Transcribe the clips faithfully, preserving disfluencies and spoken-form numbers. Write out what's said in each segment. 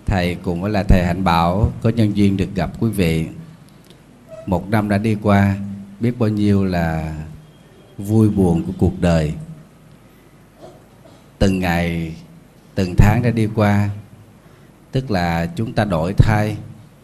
thầy cùng với lại thầy Hạnh Bảo có nhân duyên được gặp quý vị. Một năm đã đi qua, biết bao nhiêu là vui buồn của cuộc đời. Từng ngày, từng tháng đã đi qua, tức là chúng ta đổi thay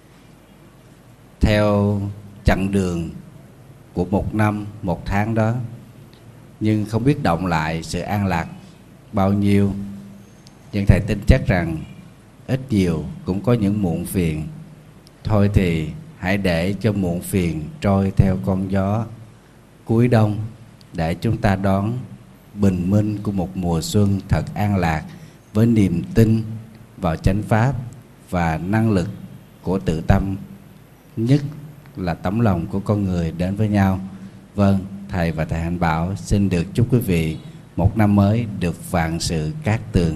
theo chặng đường của một năm, một tháng đó. Nhưng không biết động lại sự an lạc bao nhiêu. Nhưng thầy tin chắc rằng ít nhiều cũng có những muộn phiền. Thôi thì hãy để cho muộn phiền trôi theo con gió cuối đông, để chúng ta đón bình minh của một mùa xuân thật an lạc, với niềm tin vào chánh pháp và năng lực của tự tâm, nhất là tấm lòng của con người đến với nhau. Vâng, thầy và thầy Hạnh Bảo xin được chúc quý vị một năm mới được vạn sự cát tường.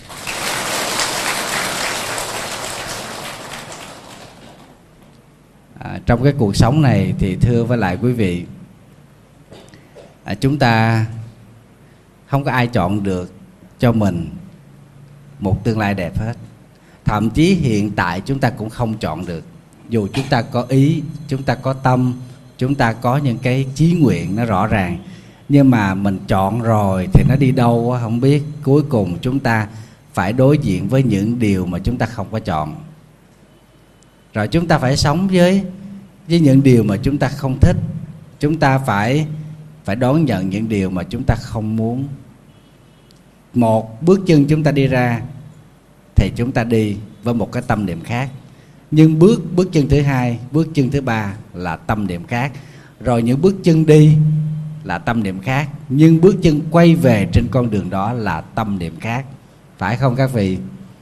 À, trong cái cuộc sống này thì thưa với lại quý vị, à, chúng ta không có ai chọn được cho mình một tương lai đẹp hết. Thậm chí hiện tại chúng ta cũng không chọn được. Dù chúng ta có ý, chúng ta có tâm, chúng ta có những cái chí nguyện nó rõ ràng, nhưng mà mình chọn rồi thì nó đi đâu quá không biết. Cuối cùng chúng ta phải đối diện với những điều mà chúng ta không có chọn. Rồi chúng ta phải sống với với những điều mà chúng ta không thích. Chúng ta phải phải đón nhận những điều mà chúng ta không muốn. Một bước chân chúng ta đi ra thì chúng ta đi với một cái tâm niệm khác. Nhưng bước bước chân thứ hai, bước chân thứ ba là tâm niệm khác. Rồi những bước chân đi là tâm niệm khác. Nhưng bước chân quay về trên con đường đó là tâm niệm khác. Phải không các vị?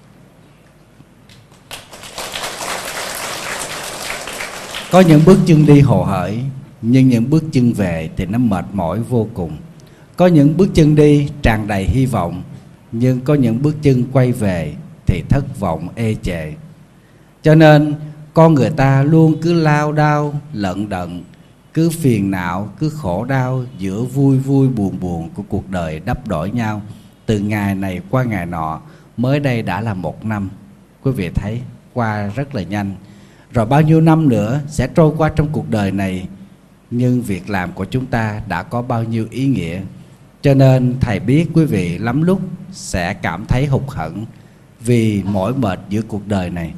Có những bước chân đi hồ hởi, nhưng những bước chân về thì nó mệt mỏi vô cùng. Có những bước chân đi tràn đầy hy vọng, nhưng có những bước chân quay về thì thất vọng ê chề. Cho nên con người ta luôn cứ lao đao lận đận, cứ phiền não, cứ khổ đau giữa vui vui buồn buồn của cuộc đời đắp đổi nhau, từ ngày này qua ngày nọ. Mới đây đã là một năm, quý vị thấy qua rất là nhanh. Rồi bao nhiêu năm nữa sẽ trôi qua trong cuộc đời này, nhưng việc làm của chúng ta đã có bao nhiêu ý nghĩa. Cho nên thầy biết quý vị lắm lúc sẽ cảm thấy hụt hẫng vì mỏi mệt giữa cuộc đời này.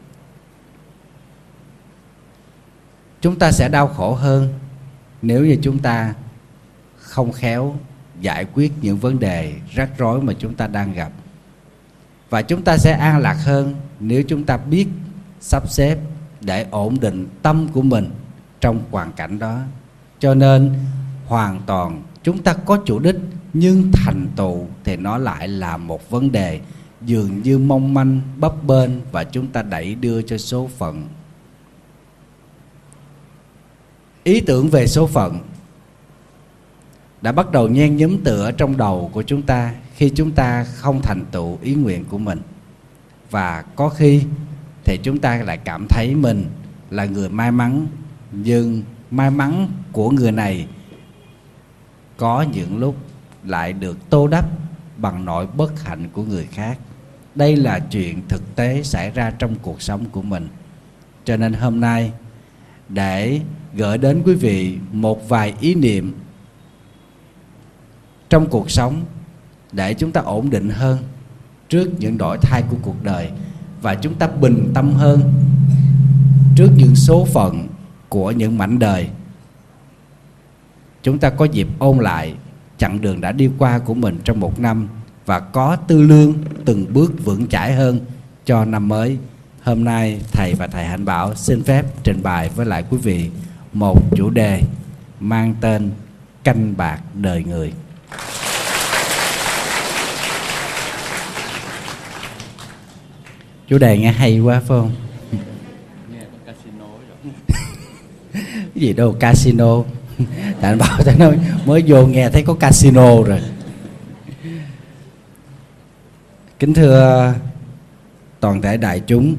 Chúng ta sẽ đau khổ hơn nếu như chúng ta không khéo giải quyết những vấn đề rắc rối mà chúng ta đang gặp. Và chúng ta sẽ an lạc hơn nếu chúng ta biết sắp xếp để ổn định tâm của mình trong hoàn cảnh đó. Cho nên hoàn toàn chúng ta có chủ đích, nhưng thành tựu thì nó lại là một vấn đề dường như mong manh, bấp bênh, và chúng ta đẩy đưa cho số phận. Ý tưởng về số phận đã bắt đầu nhen nhóm tựa trong đầu của chúng ta khi chúng ta không thành tựu ý nguyện của mình. Và có khi thì chúng ta lại cảm thấy mình là người may mắn, nhưng may mắn của người này có những lúc lại được tô đắp bằng nỗi bất hạnh của người khác. Đây là chuyện thực tế xảy ra trong cuộc sống của mình. Cho nên hôm nay, để gửi đến quý vị một vài ý niệm trong cuộc sống để chúng ta ổn định hơn trước những đổi thay của cuộc đời, và chúng ta bình tâm hơn trước những số phận của những mảnh đời. Chúng ta có dịp ôn lại chặng đường đã đi qua của mình trong một năm, và có tư lương từng bước vững chãi hơn cho năm mới. Hôm nay thầy và thầy Hạnh Bảo xin phép trình bày với lại quý vị một chủ đề mang tên canh bạc đời người. Chủ đề nghe hay quá phải không? Nghe có casino rồi. Cái gì đâu casino. Thầy Hạnh Bảo thầy nói mới vô nghe thấy có casino rồi. Kính thưa toàn thể đại chúng,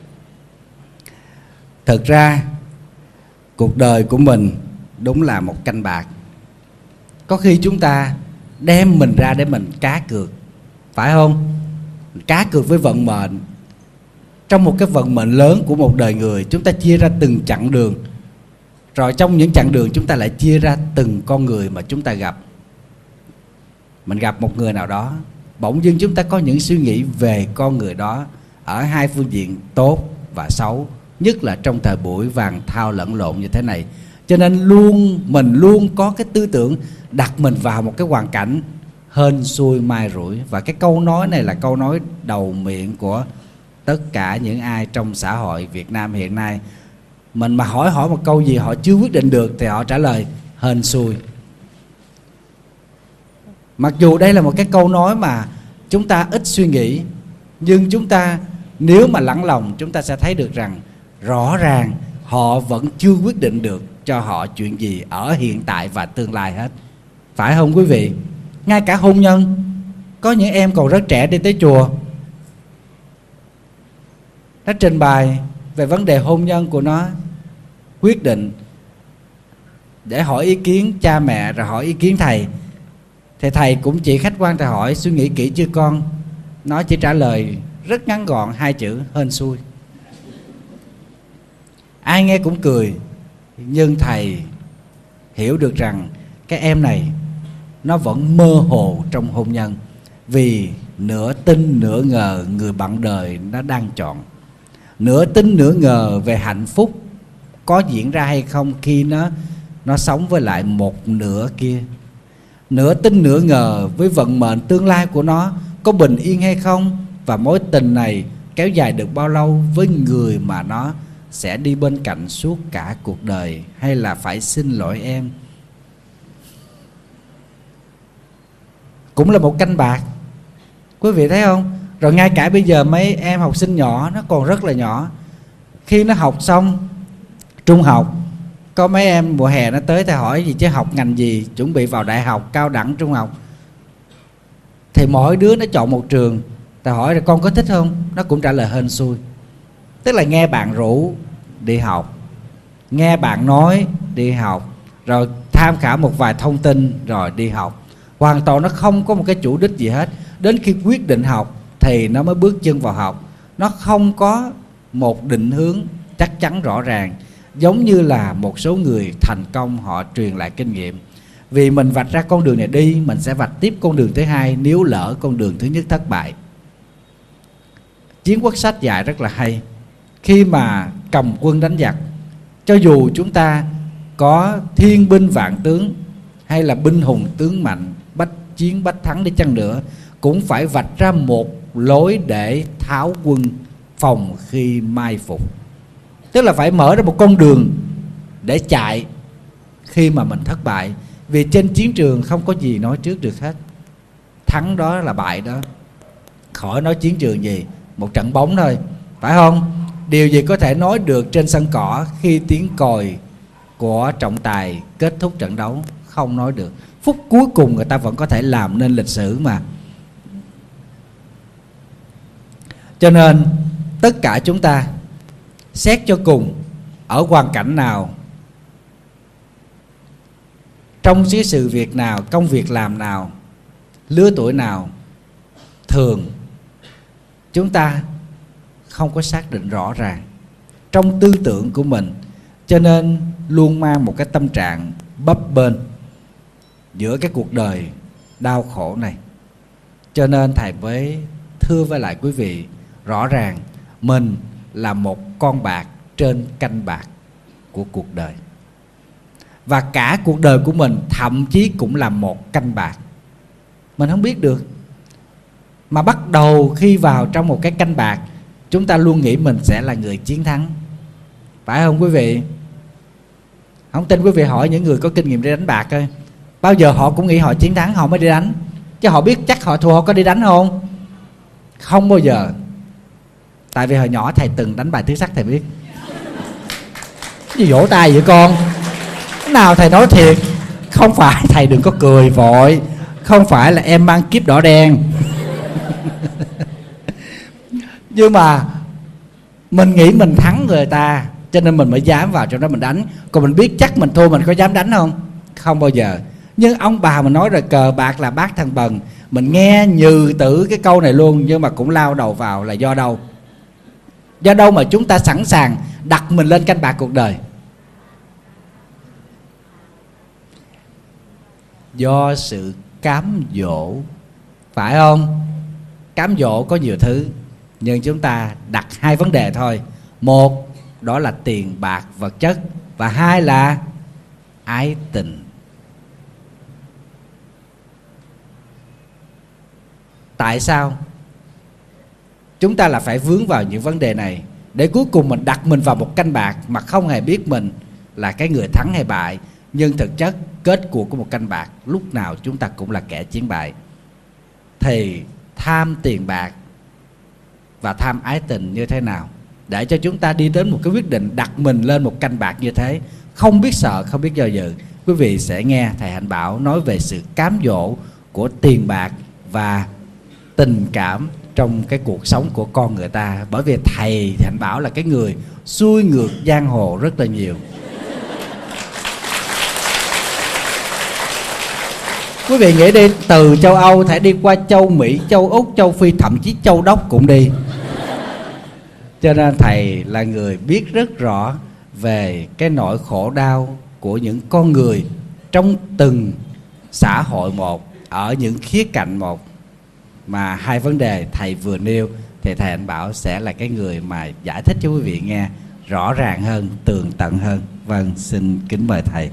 thực ra cuộc đời của mình đúng là một canh bạc. Có khi chúng ta đem mình ra để mình cá cược, phải không? Cá cược với vận mệnh. trong một cái vận mệnh lớn của một đời người, chúng ta chia ra từng chặng đường. Rồi trong những chặng đường chúng ta lại chia ra từng con người mà chúng ta gặp. Mình gặp một người nào đó, bỗng dưng chúng ta có những suy nghĩ về con người đó ở hai phương diện tốt và xấu, nhất là trong thời buổi vàng thao lẫn lộn như thế này. Cho nên luôn mình luôn có cái tư tưởng đặt mình vào một cái hoàn cảnh hên xui mai rủi. Và cái câu nói này là câu nói đầu miệng của tất cả những ai trong xã hội Việt Nam hiện nay. Mình mà hỏi hỏi một câu gì họ chưa quyết định được thì họ trả lời hên xui. Mặc dù đây là một cái câu nói mà chúng ta ít suy nghĩ, nhưng chúng ta nếu mà lắng lòng, chúng ta sẽ thấy được rằng rõ ràng họ vẫn chưa quyết định được cho họ chuyện gì ở hiện tại và tương lai hết. Phải không quý vị? Ngay cả hôn nhân, có những em còn rất trẻ đi tới chùa, nó trình bày về vấn đề hôn nhân của nó, quyết định để hỏi ý kiến cha mẹ, rồi hỏi ý kiến thầy. Thì thầy cũng chỉ khách quan, thầy hỏi suy nghĩ kỹ chưa con? Nó chỉ trả lời rất ngắn gọn hai chữ hên xui. Ai nghe cũng cười, nhưng thầy hiểu được rằng cái em này nó vẫn mơ hồ trong hôn nhân, vì nửa tin nửa ngờ người bạn đời nó đang chọn. Nửa tin nửa ngờ về hạnh phúc có diễn ra hay không khi nó nó sống với lại một nửa kia. Nửa tin nửa ngờ với vận mệnh tương lai của nó có bình yên hay không, và mối tình này kéo dài được bao lâu với người mà nó sẽ đi bên cạnh suốt cả cuộc đời, hay là phải xin lỗi em. Cũng là một canh bạc, quý vị thấy không? Rồi ngay cả bây giờ mấy em học sinh nhỏ, nó còn rất là nhỏ, khi nó học xong trung học, có mấy em mùa hè nó tới, thầy hỏi gì chứ học ngành gì, chuẩn bị vào đại học, cao đẳng, trung học, thì mỗi đứa nó chọn một trường. Thầy hỏi là con có thích không, nó cũng trả lời hên xui. Tức là nghe bạn rủ đi học, nghe bạn nói đi học, rồi tham khảo một vài thông tin rồi đi học. Hoàn toàn nó không có một cái chủ đích gì hết. Đến khi quyết định học thì nó mới bước chân vào học. Nó không có một định hướng chắc chắn rõ ràng, giống như là một số người thành công họ truyền lại kinh nghiệm. Vì mình vạch ra con đường này đi, mình sẽ vạch tiếp con đường thứ hai nếu lỡ con đường thứ nhất thất bại. Chiến quốc sách dạy rất là hay. Khi mà cầm quân đánh giặc, cho dù chúng ta có thiên binh vạn tướng, hay là binh hùng tướng mạnh, bách chiến bách thắng đi chăng nữa, cũng phải vạch ra một lối để tháo quân phòng khi mai phục. Tức là phải mở ra một con đường để chạy khi mà mình thất bại. Vì trên chiến trường không có gì nói trước được hết, thắng đó là bại đó. Khỏi nói chiến trường gì, một trận bóng thôi, phải không? Điều gì có thể nói được trên sân cỏ khi tiếng còi của trọng tài kết thúc trận đấu? Không nói được. Phút cuối cùng người ta vẫn có thể làm nên lịch sử mà. Cho nên tất cả chúng ta xét cho cùng, ở hoàn cảnh nào, trong cái sự việc nào, công việc làm nào, lứa tuổi nào, thường chúng ta không có xác định rõ ràng trong tư tưởng của mình, cho nên luôn mang một cái tâm trạng bấp bênh giữa cái cuộc đời đau khổ này. Cho nên thầy mới thưa với lại quý vị, rõ ràng mình là một con bạc trên canh bạc của cuộc đời. Và cả cuộc đời của mình thậm chí cũng là một canh bạc. Mình không biết được. Mà bắt đầu khi vào trong một cái canh bạc, chúng ta luôn nghĩ mình sẽ là người chiến thắng. Phải không quý vị? Không tin quý vị hỏi những người có kinh nghiệm đi đánh bạc thôi. Bao giờ họ cũng nghĩ họ chiến thắng họ mới đi đánh. Chứ họ biết chắc họ thua họ có đi đánh không? Không bao giờ. Tại vì hồi nhỏ thầy từng đánh bài tứ sắc thầy biết. Gì vỗ tay vậy con? Cái nào thầy nói thiệt. Không phải, thầy đừng có cười vội. Không phải là em mang kiếp đỏ đen. Nhưng mà mình nghĩ mình thắng người ta, cho nên mình mới dám vào trong đó mình đánh. Còn mình biết chắc mình thua mình có dám đánh không? Không bao giờ. Nhưng ông bà mình nói rồi, cờ bạc là bát thằng bần. Mình nghe nhừ tử cái câu này luôn, nhưng mà cũng lao đầu vào là do đâu? Do đâu mà chúng ta sẵn sàng đặt mình lên canh bạc cuộc đời? Do sự cám dỗ, phải không? Cám dỗ có nhiều thứ, nhưng chúng ta đặt hai vấn đề thôi. Một, đó là tiền bạc vật chất. Và hai là ái tình. Tại sao chúng ta là phải vướng vào những vấn đề này, để cuối cùng mình đặt mình vào một canh bạc mà không hề biết mình là cái người thắng hay bại? Nhưng thực chất kết cuộc của một canh bạc lúc nào chúng ta cũng là kẻ chiến bại. Thì tham tiền bạc và tham ái tình như thế nào để cho chúng ta đi đến một cái quyết định đặt mình lên một canh bạc như thế, không biết sợ, không biết do dự? Quý vị sẽ nghe thầy Hạnh Bảo nói về sự cám dỗ của tiền bạc và tình cảm trong cái cuộc sống của con người ta. Bởi vì thầy Hạnh Bảo là cái người xuôi ngược giang hồ rất là nhiều. Quý vị nghĩ đi, từ châu Âu thể đi qua châu Mỹ, châu Úc, châu Phi, thậm chí châu Đốc cũng đi. Cho nên thầy là người biết rất rõ về cái nỗi khổ đau của những con người trong từng xã hội một, ở những khía cạnh một. Mà hai vấn đề thầy vừa nêu thì thầy Hạnh Bảo sẽ là cái người mà giải thích cho quý vị nghe rõ ràng hơn, tường tận hơn. Vâng, xin kính mời thầy.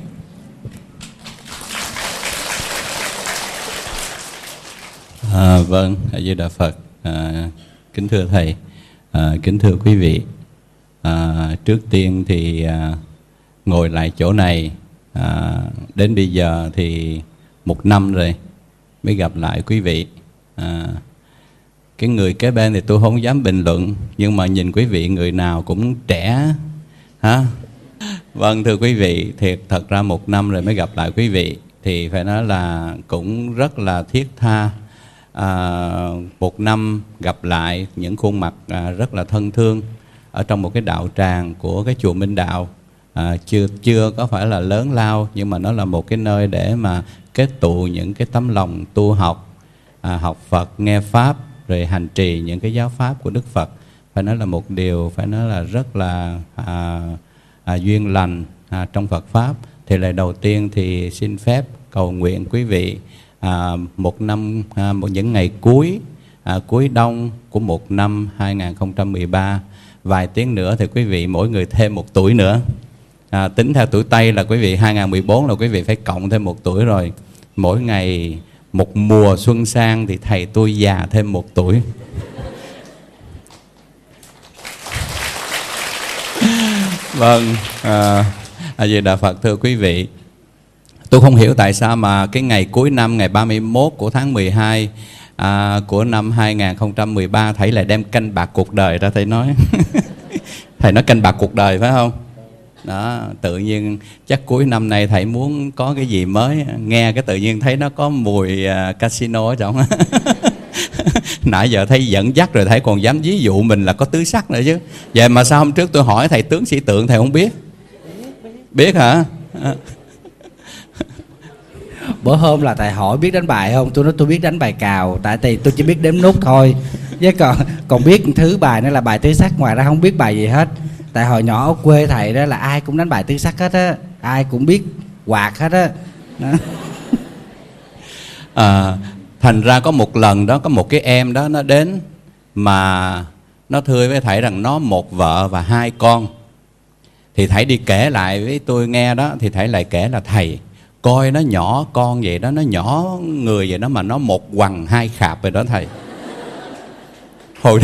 À, vâng, A Di Đà Phật. À, kính thưa thầy, à, kính thưa quý vị. À, trước tiên thì à, ngồi lại chỗ này à, đến bây giờ thì một năm rồi mới gặp lại quý vị. À, cái người kế bên thì tôi không dám bình luận, nhưng mà nhìn quý vị người nào cũng trẻ hả? Vâng, thưa quý vị, thiệt thật ra một năm rồi mới gặp lại quý vị thì phải nói là cũng rất là thiết tha. À, một năm gặp lại những khuôn mặt à, rất là thân thương ở trong một cái đạo tràng của cái chùa Minh Đạo. À, chưa chưa có phải là lớn lao, nhưng mà nó là một cái nơi để mà kết tụ những cái tấm lòng tu học, à, học Phật, nghe Pháp, rồi hành trì những cái giáo Pháp của Đức Phật. Phải nói là một điều phải nói là rất là à, à, duyên lành à, trong Phật Pháp. Thì lời đầu tiên thì xin phép cầu nguyện quý vị à, một năm, à, một những ngày cuối à, cuối đông của một năm hai nghìn không trăm mười ba, vài tiếng nữa thì quý vị mỗi người thêm một tuổi nữa. À, tính theo tuổi Tây là quý vị hai nghìn không trăm mười bốn là quý vị phải cộng thêm một tuổi rồi. Mỗi ngày một mùa xuân sang thì thầy tôi già thêm một tuổi. Vâng, à, A Di Đà Phật. Thưa quý vị, tôi không hiểu tại sao mà cái ngày cuối năm, ngày ba mươi mốt của tháng mười hai à, của năm hai nghìn không trăm mười ba, thầy lại đem canh bạc cuộc đời ra thầy nói. Thầy nói canh bạc cuộc đời phải không? Đó, tự nhiên chắc cuối năm nay thầy muốn có cái gì mới, nghe cái tự nhiên thấy nó có mùi uh, casino ở trong. Nãy giờ thấy dẫn dắt rồi, thầy còn dám ví dụ mình là có tứ sắc nữa chứ. Vậy mà sao hôm trước tôi hỏi thầy tướng sĩ tượng thầy không biết? Biết hả? Bữa hôm là thầy hỏi biết đánh bài không, tôi nói tôi biết đánh bài cào, tại vì tôi chỉ biết đếm nút thôi, chứ còn còn biết thứ bài nữa là bài tứ sắc, ngoài ra không biết bài gì hết. Tại hồi nhỏ ở quê thầy đó là ai cũng đánh bài tứ sắc hết á, ai cũng biết quạt hết á. À, thành ra có một lần đó, có một cái em đó nó đến mà nó thưa với thầy rằng nó một vợ và hai con. Thì thầy đi kể lại với tôi nghe đó, thì thầy lại kể là thầy coi nó nhỏ con vậy đó, nó nhỏ người vậy đó mà nó một quằn hai khạp rồi đó thầy. Hồi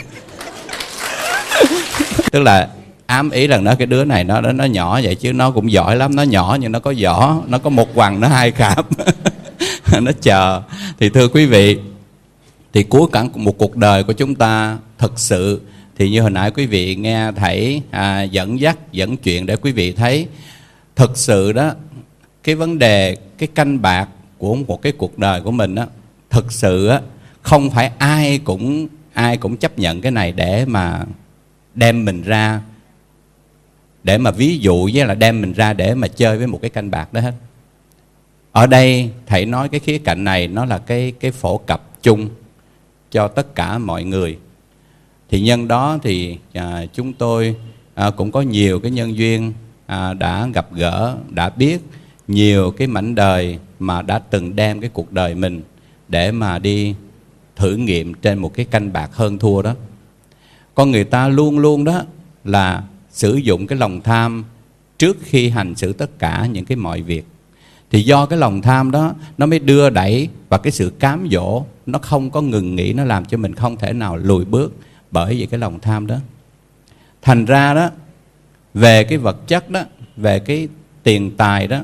tức là ám ý rằng nó cái đứa này nó nó nhỏ vậy chứ nó cũng giỏi lắm, nó nhỏ nhưng nó có võ, nó có một quằn nó hai khạp. Nó chờ. Thì thưa quý vị, thì cuối cả một cuộc đời của chúng ta thực sự thì như hồi nãy quý vị nghe thầy à, dẫn dắt dẫn chuyện để quý vị thấy thực sự đó, cái vấn đề cái canh bạc của một cái cuộc đời của mình á, thực sự á không phải ai cũng ai cũng chấp nhận cái này để mà đem mình ra, để mà ví dụ với là đem mình ra để mà chơi với một cái canh bạc đó hết. Ở đây thầy nói cái khía cạnh này nó là cái cái phổ cập chung cho tất cả mọi người. Thì nhân đó thì à, chúng tôi à, cũng có nhiều cái nhân duyên à, đã gặp gỡ, đã biết nhiều cái mảnh đời mà đã từng đem cái cuộc đời mình để mà đi thử nghiệm trên một cái canh bạc hơn thua đó. Con người ta luôn luôn đó là sử dụng cái lòng tham trước khi hành xử tất cả những cái mọi việc. Thì do cái lòng tham đó nó mới đưa đẩy và cái sự cám dỗ nó không có ngừng nghỉ, nó làm cho mình không thể nào lùi bước bởi vì cái lòng tham đó. Thành ra đó, về cái vật chất đó, về cái tiền tài đó,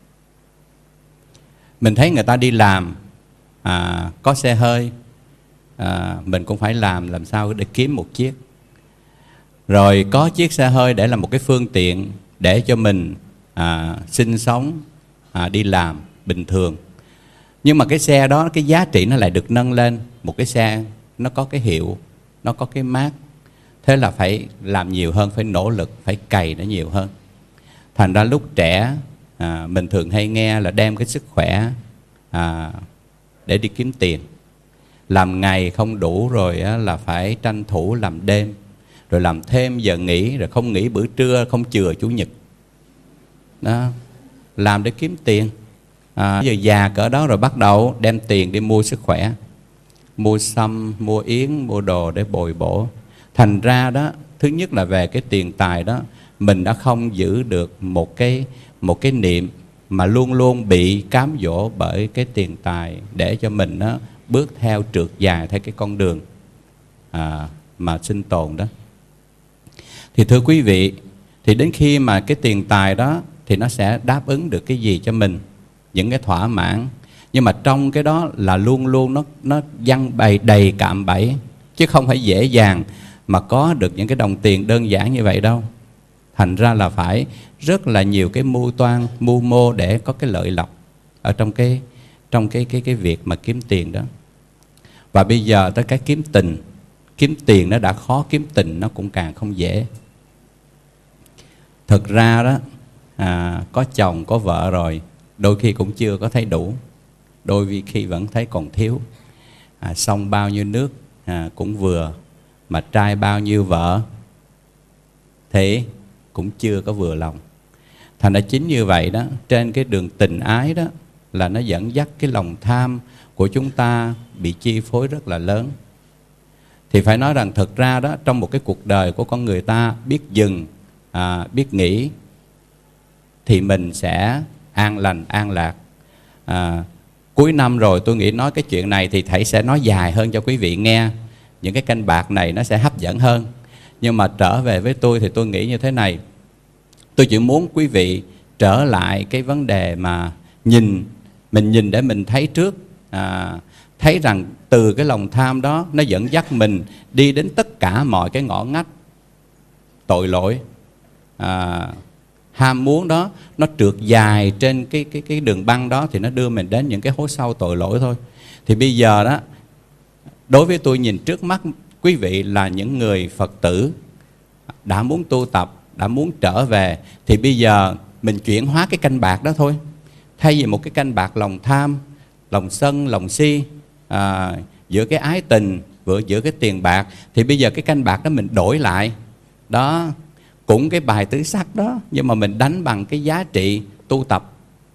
mình thấy người ta đi làm à, có xe hơi, à, mình cũng phải làm làm sao để kiếm một chiếc. Rồi có chiếc xe hơi để là một cái phương tiện để cho mình à, sinh sống, à, đi làm bình thường. Nhưng mà cái xe đó, cái giá trị nó lại được nâng lên. Một cái xe nó có cái hiệu, nó có cái mác. Thế là phải làm nhiều hơn, phải nỗ lực, phải cày nó nhiều hơn. Thành ra lúc trẻ à, mình thường hay nghe là đem cái sức khỏe à, để đi kiếm tiền. Làm ngày không đủ rồi á, là phải tranh thủ làm đêm, rồi làm thêm giờ nghỉ, rồi không nghỉ bữa trưa, không chừa chủ nhật đó, làm để kiếm tiền. à, Giờ già cỡ đó rồi bắt đầu đem tiền đi mua sức khỏe, mua sâm, mua yến, mua đồ để bồi bổ. Thành ra đó, thứ nhất là về cái tiền tài đó, mình đã không giữ được một cái, một cái niệm mà luôn luôn bị cám dỗ bởi cái tiền tài, để cho mình đó bước theo trượt dài theo cái con đường à, mà sinh tồn đó. Thì thưa quý vị, thì đến khi mà cái tiền tài đó thì nó sẽ đáp ứng được cái gì cho mình, những cái thỏa mãn. Nhưng mà trong cái đó là luôn luôn nó nó văng bày đầy cạm bẫy, chứ không phải dễ dàng mà có được những cái đồng tiền đơn giản như vậy đâu. Thành ra là phải rất là nhiều cái mưu toan, mưu mô để có cái lợi lộc ở trong cái trong cái cái cái việc mà kiếm tiền đó. Và bây giờ tới cái kiếm tình, kiếm tiền nó đã khó, kiếm tình nó cũng càng không dễ. Thực ra đó à, có chồng có vợ rồi đôi khi cũng chưa có thấy đủ, đôi khi vẫn thấy còn thiếu. à, Xong bao nhiêu nước à, cũng vừa, mà trai bao nhiêu vợ thì cũng chưa có vừa lòng. Thành ra chính như vậy đó, trên cái đường tình ái đó là nó dẫn dắt cái lòng tham của chúng ta bị chi phối rất là lớn. Thì phải nói rằng thực ra đó, trong một cái cuộc đời của con người ta biết dừng, à, biết nghỉ, thì mình sẽ an lành, an lạc. à, Cuối năm rồi tôi nghĩ nói cái chuyện này thì thầy sẽ nói dài hơn cho quý vị nghe. Những cái canh bạc này nó sẽ hấp dẫn hơn. Nhưng mà trở về với tôi thì tôi nghĩ như thế này. Tôi chỉ muốn quý vị trở lại cái vấn đề mà nhìn, mình nhìn để mình thấy trước, à, thấy rằng từ cái lòng tham đó nó dẫn dắt mình đi đến tất cả mọi cái ngõ ngách tội lỗi. à, Ham muốn đó nó trượt dài trên cái, cái, cái đường băng đó thì nó đưa mình đến những cái hố sâu tội lỗi thôi. Thì bây giờ đó, đối với tôi nhìn trước mắt quý vị là những người Phật tử đã muốn tu tập, đã muốn trở về, thì bây giờ mình chuyển hóa cái canh bạc đó thôi. Thay vì một cái canh bạc lòng tham, lòng sân, lòng si, à, giữa cái ái tình, vừa giữa cái tiền bạc, thì bây giờ cái canh bạc đó mình đổi lại. Đó, cũng cái bài tứ sắc đó, nhưng mà mình đánh bằng cái giá trị tu tập.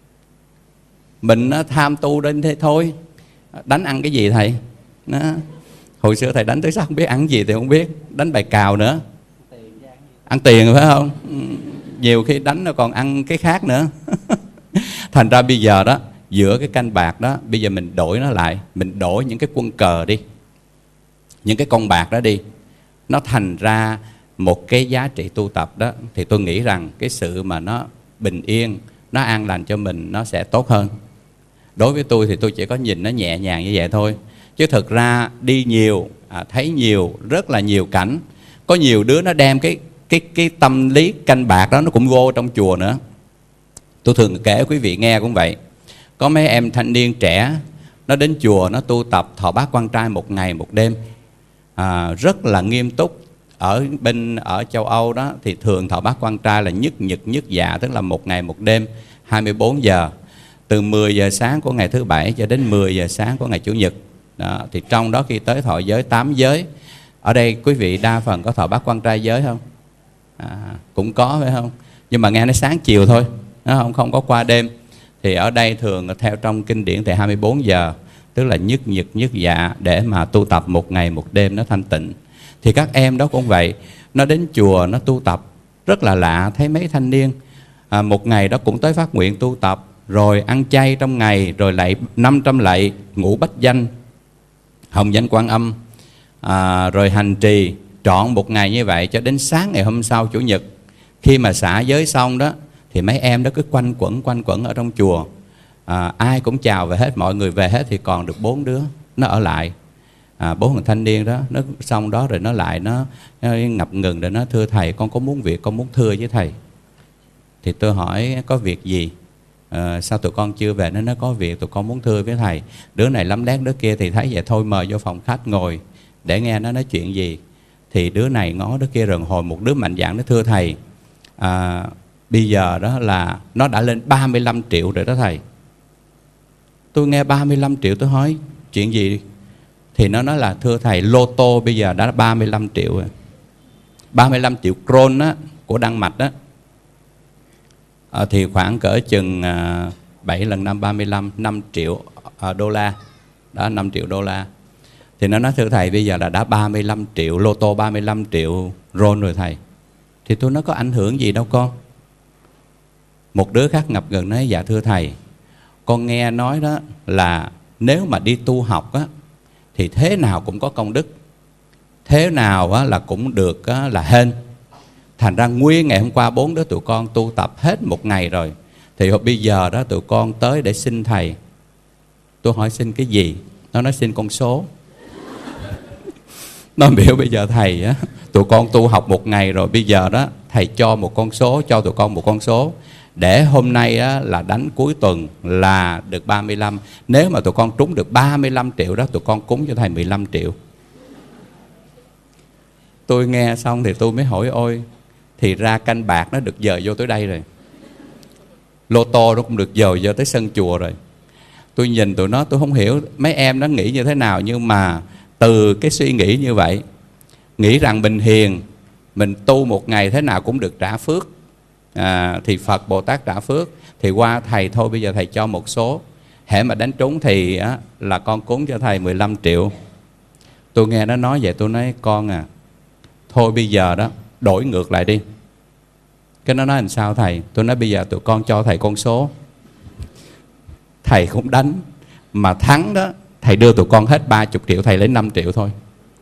Mình tham tu đến thế thôi. Đánh ăn cái gì thầy? Đó. Hồi xưa thầy đánh tứ sắc không biết ăn gì thì không biết. Đánh bài cào nữa, ăn tiền phải không? Nhiều khi đánh nó còn ăn cái khác nữa. Thành ra bây giờ đó, giữa cái canh bạc đó, bây giờ mình đổi nó lại. Mình đổi những cái quân cờ đi, những cái con bạc đó đi, nó thành ra một cái giá trị tu tập đó. Thì tôi nghĩ rằng cái sự mà nó bình yên, nó an lành cho mình, nó sẽ tốt hơn. Đối với tôi thì tôi chỉ có nhìn nó nhẹ nhàng như vậy thôi. Chứ thực ra đi nhiều, à, thấy nhiều, rất là nhiều cảnh. Có nhiều đứa nó đem cái, cái, cái tâm lý canh bạc đó nó cũng vô trong chùa nữa. Tôi thường kể quý vị nghe cũng vậy. Có mấy em thanh niên trẻ, nó đến chùa, nó tu tập thọ bát quan trai một ngày một đêm, à, rất là nghiêm túc. Ở bên ở châu Âu đó thì thường thọ bát quan trai là nhất nhật nhất dạ, tức là một ngày một đêm, hai mươi bốn giờ, từ mười giờ sáng của ngày thứ bảy cho đến mười giờ sáng của ngày chủ nhật đó. Thì trong đó khi tới thọ giới tám giới Ở đây quý vị đa phần có thọ bát quan trai giới không? À, cũng có phải không? Nhưng mà nghe nó sáng chiều thôi, nó không không có qua đêm. Thì ở đây thường theo trong kinh điển thì hai mươi bốn giờ, tức là nhất nhật nhất dạ, để mà tu tập một ngày một đêm nó thanh tịnh. Thì các em đó cũng vậy, nó đến chùa nó tu tập rất là lạ. Thấy mấy thanh niên à, một ngày đó cũng tới phát nguyện tu tập, rồi ăn chay trong ngày, rồi lạy năm trăm lạy, ngũ bách danh, hồng danh Quan Âm, à, rồi hành trì trọn một ngày như vậy cho đến sáng ngày hôm sau chủ nhật. Khi mà xả giới xong đó thì mấy em đó cứ quanh quẩn quanh quẩn ở trong chùa, à, ai cũng chào về hết, mọi người về hết thì còn được bốn đứa nó ở lại. À, bốn thằng thanh niên đó nó xong đó rồi nó lại nó, nó ngập ngừng rồi nó thưa thầy, con có muốn việc, con muốn thưa với thầy. Thì tôi hỏi có việc gì? À, sao tụi con chưa về? Nó nói có việc tụi con muốn thưa với thầy. Đứa này lắm lét đứa kia thì thấy vậy thôi mời vô phòng khách ngồi để nghe nó nói chuyện gì. Thì đứa này ngó đứa kia, rồi hồi một đứa mạnh dạn nó thưa thầy, à, bây giờ đó là nó đã lên ba mươi lăm triệu rồi đó thầy. Tôi nghe ba mươi lăm triệu tôi hỏi chuyện gì? Thì nó nói là thưa thầy, lô tô bây giờ đã ba mươi lăm triệu rồi. ba mươi lăm triệu kron á, của Đan Mạch á, à, thì khoảng cỡ chừng à, bảy lần năm ba mươi lăm, năm triệu à, đô la. Đó, năm triệu đô la. Thì nó nói thưa thầy bây giờ là đã ba mươi lăm triệu, lô tô ba mươi lăm triệu ron rồi thầy. Thì tôi nói có ảnh hưởng gì đâu con. Một đứa khác ngập ngừng nói dạ thưa thầy, con nghe nói đó là nếu mà đi tu học á thì thế nào cũng có công đức, thế nào á là cũng được á là hên. Thành ra nguyên ngày hôm qua bốn đứa tụi con tu tập hết một ngày rồi, thì bây giờ đó tụi con tới để xin thầy. Tôi hỏi xin cái gì? Nó nói xin con số. Nó biểu bây giờ thầy á, tụi con tu học một ngày rồi, bây giờ đó thầy cho một con số, cho tụi con một con số, để hôm nay á, là đánh cuối tuần là được ba mươi lăm. Nếu mà tụi con trúng được ba mươi lăm triệu đó, tụi con cúng cho thầy mười lăm triệu. Tôi nghe xong thì tôi mới hỏi ôi, thì ra canh bạc nó được dời vô tới đây rồi, lô tô nó cũng được dời vô tới sân chùa rồi. Tôi nhìn tụi nó, tôi không hiểu mấy em nó nghĩ như thế nào, nhưng mà từ cái suy nghĩ như vậy, nghĩ rằng mình hiền, mình tu một ngày thế nào cũng được trả phước, à, thì Phật Bồ Tát trả phước, thì qua thầy thôi bây giờ thầy cho một số, hễ mà đánh trúng thì á, là con cúng cho thầy mười lăm triệu. Tôi nghe nó nói vậy tôi nói con à, thôi bây giờ đó đổi ngược lại đi. Cái nó nói làm sao thầy? Tôi nói bây giờ tụi con cho thầy con số, thầy cũng đánh, mà thắng đó thầy đưa tụi con hết ba mươi triệu, thầy lấy năm triệu thôi.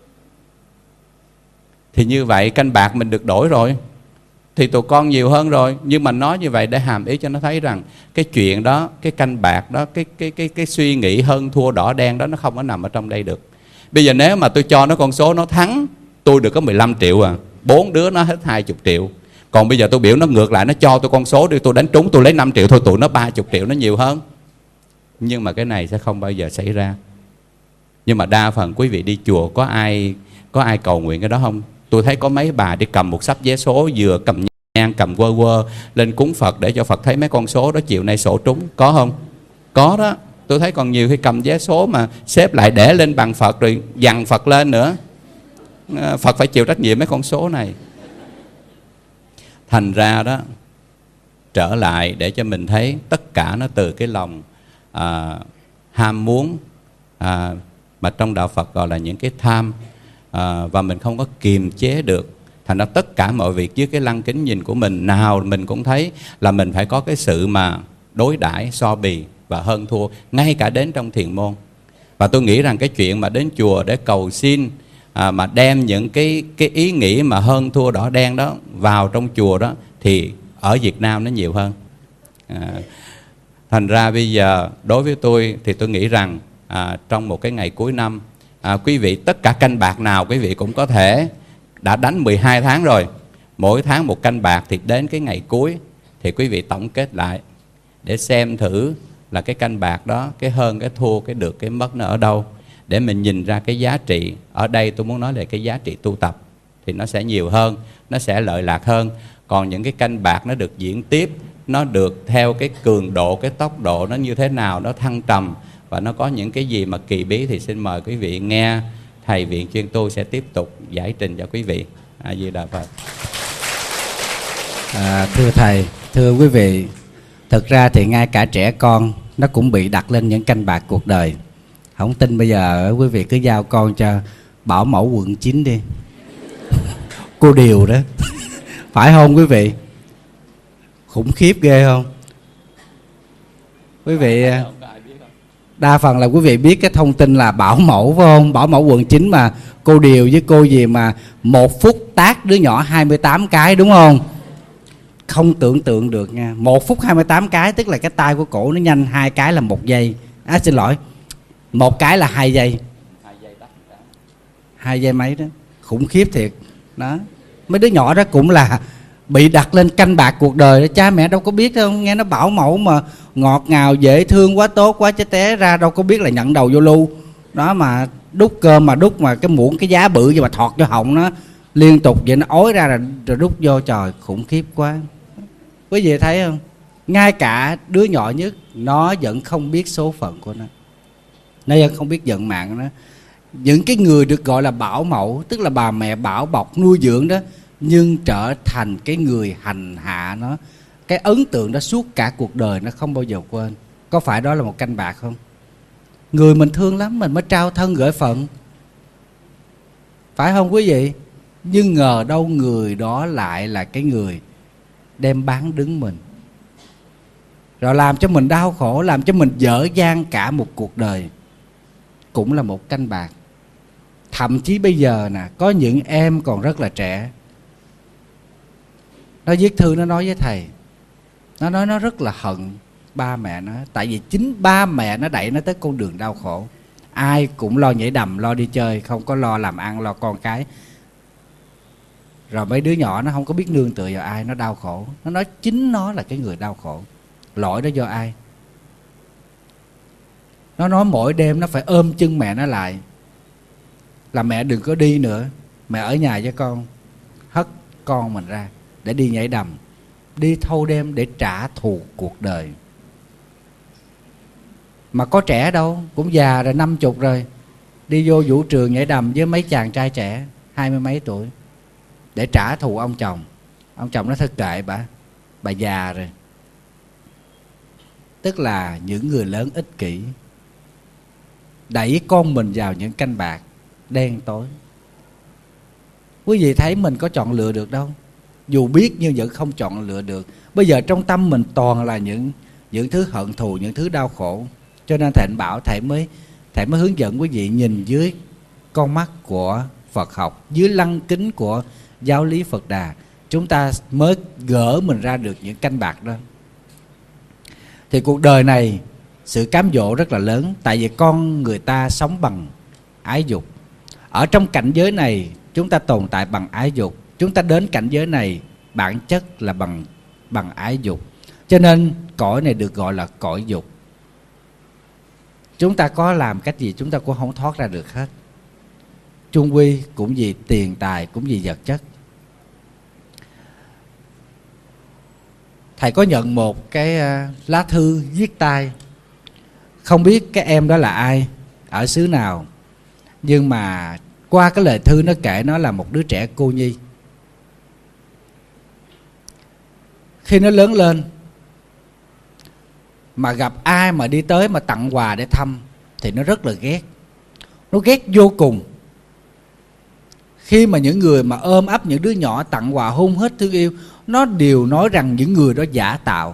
Thì như vậy canh bạc mình được đổi rồi, thì tụi con nhiều hơn rồi. Nhưng mà nói như vậy để hàm ý cho nó thấy rằng cái chuyện đó, cái canh bạc đó, cái cái cái cái suy nghĩ hơn thua đỏ đen đó nó không có nằm ở trong đây được. Bây giờ nếu mà tôi cho nó con số nó thắng, tôi được có mười lăm triệu à, bốn đứa nó hết hai mươi triệu. Còn bây giờ tôi biểu nó ngược lại, nó cho tôi con số đi, tôi đánh trúng tôi lấy năm triệu thôi, tụi nó ba mươi triệu, nó nhiều hơn. Nhưng mà cái này sẽ không bao giờ xảy ra. Nhưng mà đa phần quý vị đi chùa có ai có ai cầu nguyện cái đó không? Tôi thấy có mấy bà đi cầm một sắp vé số, vừa cầm nhang cầm quơ quơ lên cúng Phật để cho Phật thấy mấy con số đó chiều nay sổ trúng, có không? Có đó. Tôi thấy còn nhiều khi cầm vé số mà xếp lại để lên bàn Phật rồi dằn Phật lên nữa. Phật phải chịu trách nhiệm mấy con số này. Thành ra đó, trở lại để cho mình thấy tất cả nó từ cái lòng à, ham muốn, à, mà trong đạo Phật gọi là những cái tham, à, và mình không có kiềm chế được. Thành ra tất cả mọi việc dưới cái lăng kính nhìn của mình, nào mình cũng thấy là mình phải có cái sự mà đối đãi so bì và hơn thua, ngay cả đến trong thiền môn. Và tôi nghĩ rằng cái chuyện mà đến chùa để cầu xin, à, mà đem những cái, cái ý nghĩ mà hơn thua đỏ đen đó vào trong chùa đó, thì ở Việt Nam nó nhiều hơn. à, Thành ra bây giờ đối với tôi thì tôi nghĩ rằng à, trong một cái ngày cuối năm, à, quý vị tất cả canh bạc nào quý vị cũng có thể, đã đánh mười hai tháng rồi, mỗi tháng một canh bạc, thì đến cái ngày cuối thì quý vị tổng kết lại để xem thử là cái canh bạc đó, cái hơn, cái thua, cái được, cái mất nó ở đâu, để mình nhìn ra cái giá trị. Ở đây tôi muốn nói là cái giá trị tu tập thì nó sẽ nhiều hơn, nó sẽ lợi lạc hơn. Còn những cái canh bạc nó được diễn tiếp, nó được theo cái cường độ, cái tốc độ nó như thế nào, nó thăng trầm, và nó có những cái gì mà kỳ bí, thì xin mời quý vị nghe thầy Viện Chuyên Tu sẽ tiếp tục giải trình cho quý vị. A Di Đà Phật. À, thưa thầy, thưa quý vị, thực ra thì ngay cả trẻ con nó cũng bị đặt lên những canh bạc cuộc đời. Không tin bây giờ quý vị cứ giao con cho bảo mẫu quận chín đi, cô Điều đó. Phải không quý vị? Khủng khiếp ghê không quý vị? Đa phần là quý vị biết cái thông tin là bảo mẫu phải không? Bảo mẫu quận chín mà cô Điều với cô gì mà một phút tát đứa nhỏ hai mươi tám cái, đúng không? Không tưởng tượng được nha. Một phút hai mươi tám cái, tức là cái tay của cổ nó nhanh, hai cái là một giây. À xin lỗi, một cái là hai giây. Hai giây mấy đó. Khủng khiếp thiệt. Đó. Mấy đứa nhỏ đó cũng là bị đặt lên canh bạc cuộc đời đó. Cha mẹ đâu có biết đâu. Nghe nó bảo mẫu mà ngọt ngào, dễ thương, quá tốt, quá, chứ té ra đâu có biết là nhận đầu vô lưu. Đó mà đút cơm mà đút mà cái muỗng cái giá bự vậy mà thọt vô họng nó liên tục vậy, nó ói ra rồi, rồi đút vô. Trời, khủng khiếp quá. Quý vị thấy không? Ngay cả đứa nhỏ nhất nó vẫn không biết số phận của nó. Nó vẫn không biết vận mạng của nó. Những cái người được gọi là bảo mẫu, tức là bà mẹ bảo bọc nuôi dưỡng đó, nhưng trở thành cái người hành hạ nó. Cái ấn tượng đó suốt cả cuộc đời nó không bao giờ quên. Có phải đó là một canh bạc không? Người mình thương lắm mình mới trao thân gửi phận, phải không quý vị? Nhưng ngờ đâu người đó lại là cái người đem bán đứng mình, rồi làm cho mình đau khổ, làm cho mình dở dang cả một cuộc đời. Cũng là một canh bạc. Thậm chí bây giờ nè, có những em còn rất là trẻ, nó viết thư nó nói với thầy, nó nói nó rất là hận ba mẹ nó. Tại vì chính ba mẹ nó đẩy nó tới con đường đau khổ. Ai cũng lo nhảy đầm, lo đi chơi, không có lo làm ăn, lo con cái. Rồi mấy đứa nhỏ nó không có biết nương tựa vào ai, nó đau khổ. Nó nói chính nó là cái người đau khổ. Lỗi đó do ai? Nó nói mỗi đêm nó phải ôm chân mẹ nó lại, là mẹ đừng có đi nữa, mẹ ở nhà với con. Hất con mình ra để đi nhảy đầm, đi thâu đêm để trả thù cuộc đời. Mà có trẻ đâu, cũng già rồi, năm chục rồi, đi vô vũ trường nhảy đầm với mấy chàng trai trẻ hai mươi mấy tuổi để trả thù ông chồng. Ông chồng nó thật kệ bà, bà già rồi. Tức là những người lớn ích kỷ đẩy con mình vào những canh bạc đen tối. Quý vị thấy mình có chọn lựa được đâu. Dù biết nhưng vẫn không chọn lựa được. Bây giờ trong tâm mình toàn là những những thứ hận thù, những thứ đau khổ. Cho nên thầy bảo thầy mới thầy mới hướng dẫn quý vị nhìn dưới con mắt của Phật học, dưới lăng kính của giáo lý Phật Đà, chúng ta mới gỡ mình ra được những canh bạc đó. Thì cuộc đời này sự cám dỗ rất là lớn. Tại vì con người ta sống bằng ái dục. Ở trong cảnh giới này chúng ta tồn tại bằng ái dục. Chúng ta đến cảnh giới này bản chất là bằng bằng ái dục. Cho nên cõi này được gọi là cõi dục. Chúng ta có làm cách gì chúng ta cũng không thoát ra được hết. Chung quy cũng vì tiền tài, cũng vì vật chất. Thầy có nhận một cái lá thư viết tay, không biết cái em đó là ai, ở xứ nào. Nhưng mà qua cái lời thư nó kể nó là một đứa trẻ cô nhi. Khi nó lớn lên mà gặp ai mà đi tới mà tặng quà để thăm thì nó rất là ghét. Nó ghét vô cùng. Khi mà những người mà ôm ấp những đứa nhỏ tặng quà hôn hết thương yêu, nó đều nói rằng những người đó giả tạo.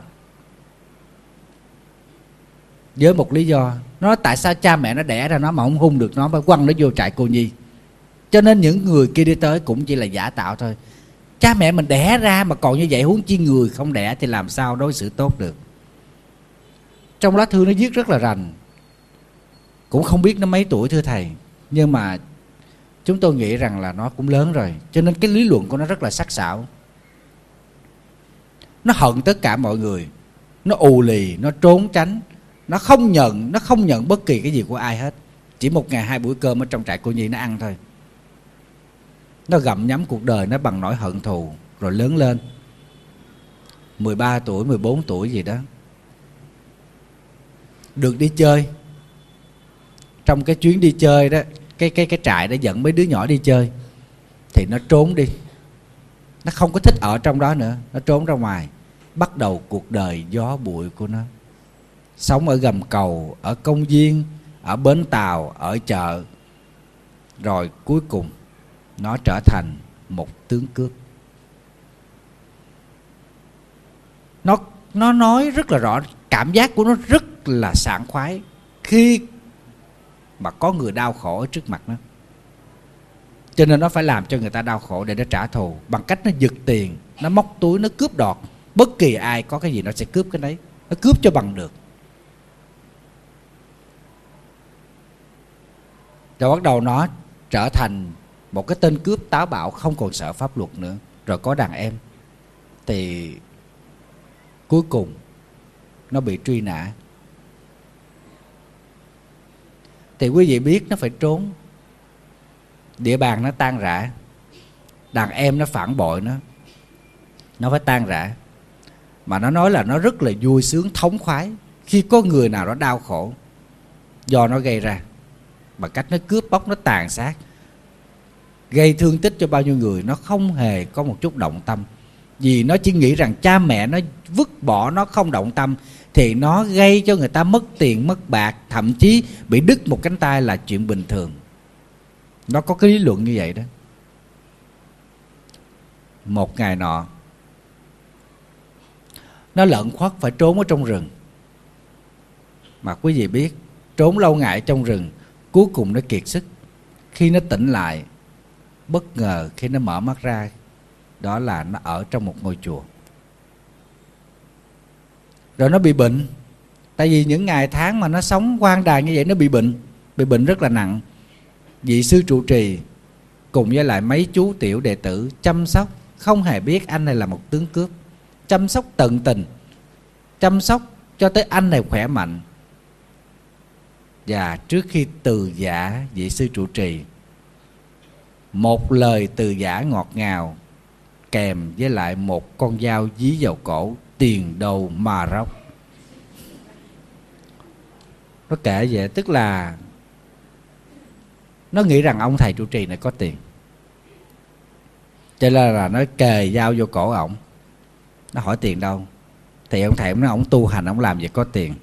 Với một lý do, nó nói tại sao cha mẹ nó đẻ ra nó mà không hung được nó, phải quăng nó vô trại cô nhi. Cho nên những người kia đi tới cũng chỉ là giả tạo thôi. Cha mẹ mình đẻ ra mà còn như vậy, huống chi người không đẻ thì làm sao đối xử tốt được. Trong lá thư nó viết rất là rành. Cũng không biết nó mấy tuổi thưa thầy, nhưng mà chúng tôi nghĩ rằng là nó cũng lớn rồi. Cho nên cái lý luận của nó rất là sắc sảo. Nó hận tất cả mọi người. Nó ù lì, nó trốn tránh. Nó không nhận, nó không nhận bất kỳ cái gì của ai hết. Chỉ một ngày hai buổi cơm ở trong trại cô nhi nó ăn thôi. Nó gặm nhấm cuộc đời nó bằng nỗi hận thù. Rồi lớn lên mười ba tuổi, mười bốn tuổi gì đó, được đi chơi. Trong cái chuyến đi chơi đó, cái cái cái trại để dẫn mấy đứa nhỏ đi chơi, thì nó trốn đi. Nó không có thích ở trong đó nữa, nó trốn ra ngoài, bắt đầu cuộc đời gió bụi của nó. Sống ở gầm cầu, ở công viên, ở bến tàu, ở chợ. Rồi cuối cùng nó trở thành một tướng cướp. Nó, nó nói rất là rõ, cảm giác của nó rất là sảng khoái khi mà có người đau khổ ở trước mặt nó. Cho nên nó phải làm cho người ta đau khổ để nó trả thù, bằng cách nó giật tiền, nó móc túi, nó cướp đoạt. Bất kỳ ai có cái gì nó sẽ cướp cái đấy, nó cướp cho bằng được. Rồi bắt đầu nó trở thành một cái tên cướp táo bạo, không còn sợ pháp luật nữa. Rồi có đàn em, thì cuối cùng nó bị truy nã. Thì quý vị biết nó phải trốn, địa bàn nó tan rã, đàn em nó phản bội nó, nó phải tan rã. Mà nó nói là nó rất là vui sướng, thống khoái khi có người nào đó đau khổ do nó gây ra, bằng cách nó cướp bóc, nó tàn sát, gây thương tích cho bao nhiêu người. Nó không hề có một chút động tâm, vì nó chỉ nghĩ rằng cha mẹ nó vứt bỏ nó, không động tâm, thì nó gây cho người ta mất tiền, mất bạc, thậm chí bị đứt một cánh tay là chuyện bình thường. Nó có cái lý luận như vậy đó. Một ngày nọ, nó lẩn khuất phải trốn ở trong rừng. Mà quý vị biết, trốn lâu ngày trong rừng, cuối cùng nó kiệt sức. Khi nó tỉnh lại, bất ngờ khi nó mở mắt ra, đó là nó ở trong một ngôi chùa. Rồi nó bị bệnh. Tại vì những ngày tháng mà nó sống hoang đàn như vậy, nó bị bệnh. Bị bệnh rất là nặng. Vị sư trụ trì cùng với lại mấy chú tiểu đệ tử chăm sóc, không hề biết anh này là một tướng cướp. Chăm sóc tận tình, chăm sóc cho tới anh này khỏe mạnh. Và trước khi từ giã vị sư trụ trì, một lời từ giã ngọt ngào kèm với lại một con dao dí vào cổ, tiền đầu mà róc. Nó kể vậy, tức là nó nghĩ rằng ông thầy trụ trì này có tiền, cho nên là nó kề dao vô cổ ổng. Nó hỏi tiền đâu, thì ông thầy ông nói ổng tu hành, ổng làm vậy có tiền.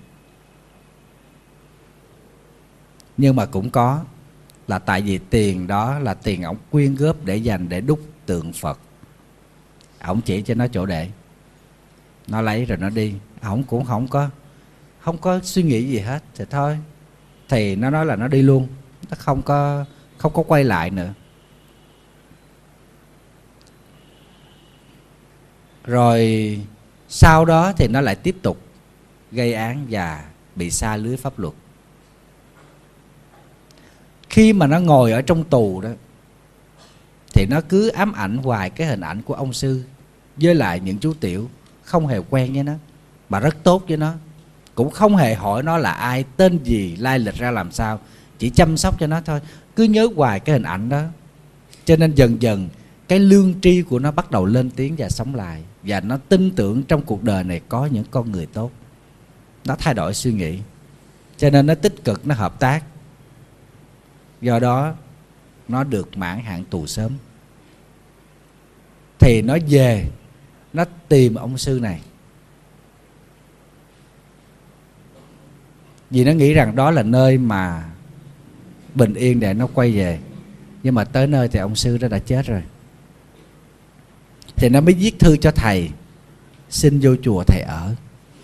Nhưng mà cũng có, là tại vì tiền đó là tiền ổng quyên góp để dành để đúc tượng Phật. Ổng chỉ cho nó chỗ để, nó lấy rồi nó đi. Ổng cũng không có không có suy nghĩ gì hết, thì thôi. Thì nó nói là nó đi luôn, nó không có không có quay lại nữa. Rồi sau đó thì nó lại tiếp tục gây án và bị sa lưới pháp luật. Khi mà nó ngồi ở trong tù đó, thì nó cứ ám ảnh hoài cái hình ảnh của ông sư với lại những chú tiểu không hề quen với nó, mà rất tốt với nó. Cũng không hề hỏi nó là ai, tên gì, lai lịch ra làm sao, chỉ chăm sóc cho nó thôi. Cứ nhớ hoài cái hình ảnh đó. Cho nên dần dần cái lương tri của nó bắt đầu lên tiếng và sống lại. Và nó tin tưởng trong cuộc đời này có những con người tốt. Nó thay đổi suy nghĩ, cho nên nó tích cực, nó hợp tác. Do đó nó được mãn hạn tù sớm. Thì nó về, nó tìm ông sư này, vì nó nghĩ rằng đó là nơi mà bình yên để nó quay về. Nhưng mà tới nơi thì ông sư đó đã chết rồi. Thì nó mới viết thư cho thầy, xin vô chùa thầy ở.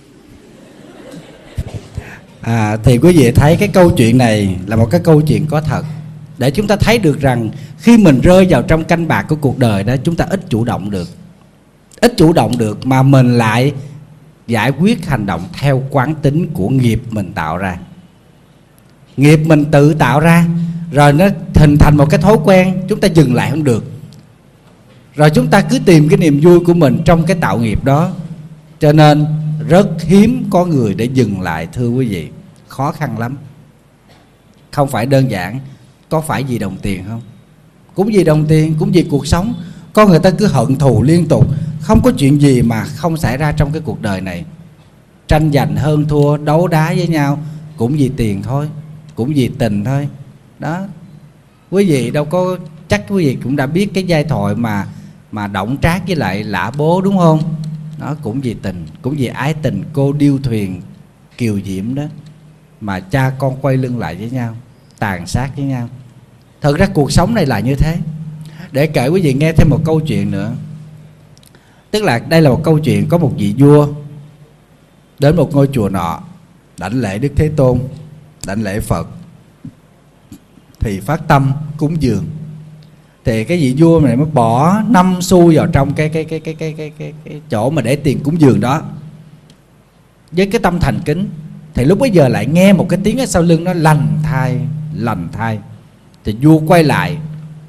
À, thì quý vị thấy cái câu chuyện này là một cái câu chuyện có thật, để chúng ta thấy được rằng khi mình rơi vào trong canh bạc của cuộc đời đó, chúng ta ít chủ động được. Ít chủ động được mà mình lại giải quyết hành động theo quán tính của nghiệp mình tạo ra. Nghiệp mình tự tạo ra, rồi nó hình thành một cái thói quen, chúng ta dừng lại không được. Rồi chúng ta cứ tìm cái niềm vui của mình trong cái tạo nghiệp đó. Cho nên rất hiếm có người để dừng lại, thưa quý vị. Khó khăn lắm. Không phải đơn giản có phải vì đồng tiền không? Cũng vì đồng tiền, cũng vì cuộc sống. Có người ta cứ hận thù liên tục. Không có chuyện gì mà không xảy ra trong cái cuộc đời này. Tranh giành hơn thua, đấu đá với nhau cũng vì tiền thôi, cũng vì tình thôi. Đó. Quý vị đâu có, chắc quý vị cũng đã biết cái giai thoại mà mà Đổng Trác với lại Lã Bố đúng không? Nó cũng vì tình, cũng vì ái tình cô điêu thuyền kiều diễm đó mà cha con quay lưng lại với nhau, tàn sát với nhau. Thật ra cuộc sống này là như thế. Để kể quý vị nghe thêm một câu chuyện nữa. Tức là đây là một câu chuyện có một vị vua đến một ngôi chùa nọ, đảnh lễ Đức Thế Tôn, đảnh lễ Phật, thì phát tâm cúng dường. Thì cái vị vua này mới bỏ năm xu vào trong cái cái cái cái cái cái cái, cái chỗ mà để tiền cúng dường đó, với cái tâm thành kính. Thì lúc bấy giờ lại nghe một cái tiếng ở sau lưng nó lành thai, lành thai. Thì vua quay lại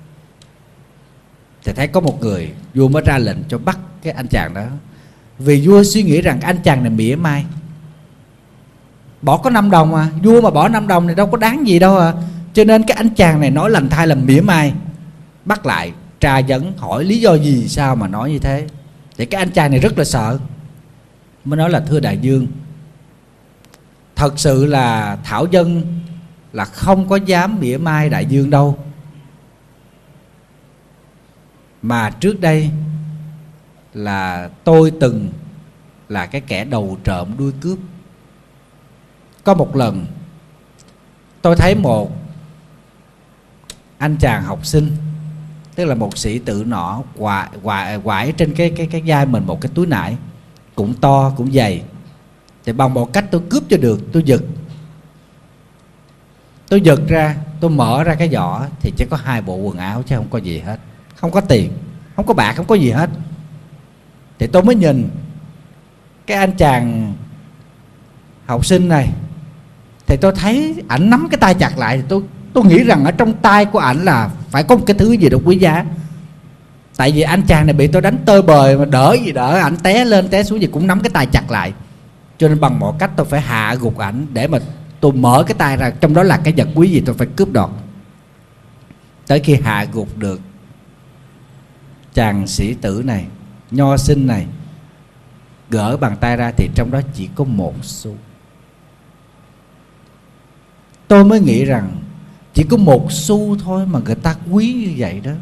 thì thấy có một người, vua mới ra lệnh cho bắt cái anh chàng đó. Vì vua suy nghĩ rằng anh chàng này mỉa mai, bỏ có năm đồng à, vua mà bỏ năm đồng này đâu có đáng gì đâu à. Cho nên cái anh chàng này nói lành thai là mỉa mai. Bắt lại tra vấn hỏi lý do gì sao mà nói như thế. Thì cái anh chàng này rất là sợ, mới nói là thưa đại vương, thật sự là thảo dân là không có dám mỉa mai đại vương đâu. Mà trước đây là tôi từng là cái kẻ đầu trộm đuôi cướp. Có một lần tôi thấy một anh chàng học sinh, tức là một sĩ tử nọ, quải, quải, quải trên cái, cái, cái vai mình một cái túi nải cũng to cũng dày. Thì bằng một cách tôi cướp cho được, tôi giật Tôi giật ra, tôi mở ra cái giỏ thì chỉ có hai bộ quần áo chứ không có gì hết. Không có tiền, không có bạc, không có gì hết. Thì tôi mới nhìn cái anh chàng học sinh này, thì tôi thấy ảnh nắm cái tay chặt lại. Thì tôi tôi nghĩ rằng ở trong tay của ảnh là phải có một cái thứ gì đó quý giá. Tại vì anh chàng này bị tôi đánh tơi bời, mà đỡ gì đỡ, ảnh té lên té xuống gì cũng nắm cái tay chặt lại. Cho nên bằng mọi cách tôi phải hạ gục ảnh, để mà tôi mở cái tay ra, trong đó là cái vật quý gì tôi phải cướp đoạt. Tới khi hạ gục được chàng sĩ tử này, nho sinh này, gỡ bàn tay ra thì trong đó chỉ có một xu. Tôi mới nghĩ rằng chỉ có một xu thôi mà người ta quý như vậy đó.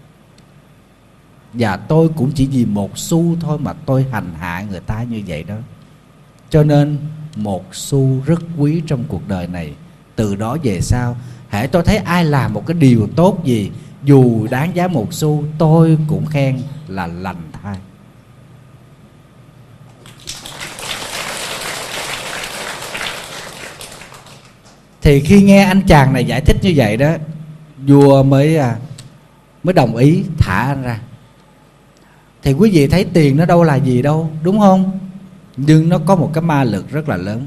Và tôi cũng chỉ vì một xu thôi mà tôi hành hạ người ta như vậy đó. Cho nên một xu rất quý trong cuộc đời này. Từ đó về sau, hễ tôi thấy ai làm một cái điều tốt gì, dù đáng giá một xu, tôi cũng khen là lành thai. Thì khi nghe anh chàng này giải thích như vậy đó, vua mới mới đồng ý thả anh ra. Thì quý vị thấy tiền nó đâu là gì đâu, đúng không? Nhưng nó có một cái ma lực rất là lớn.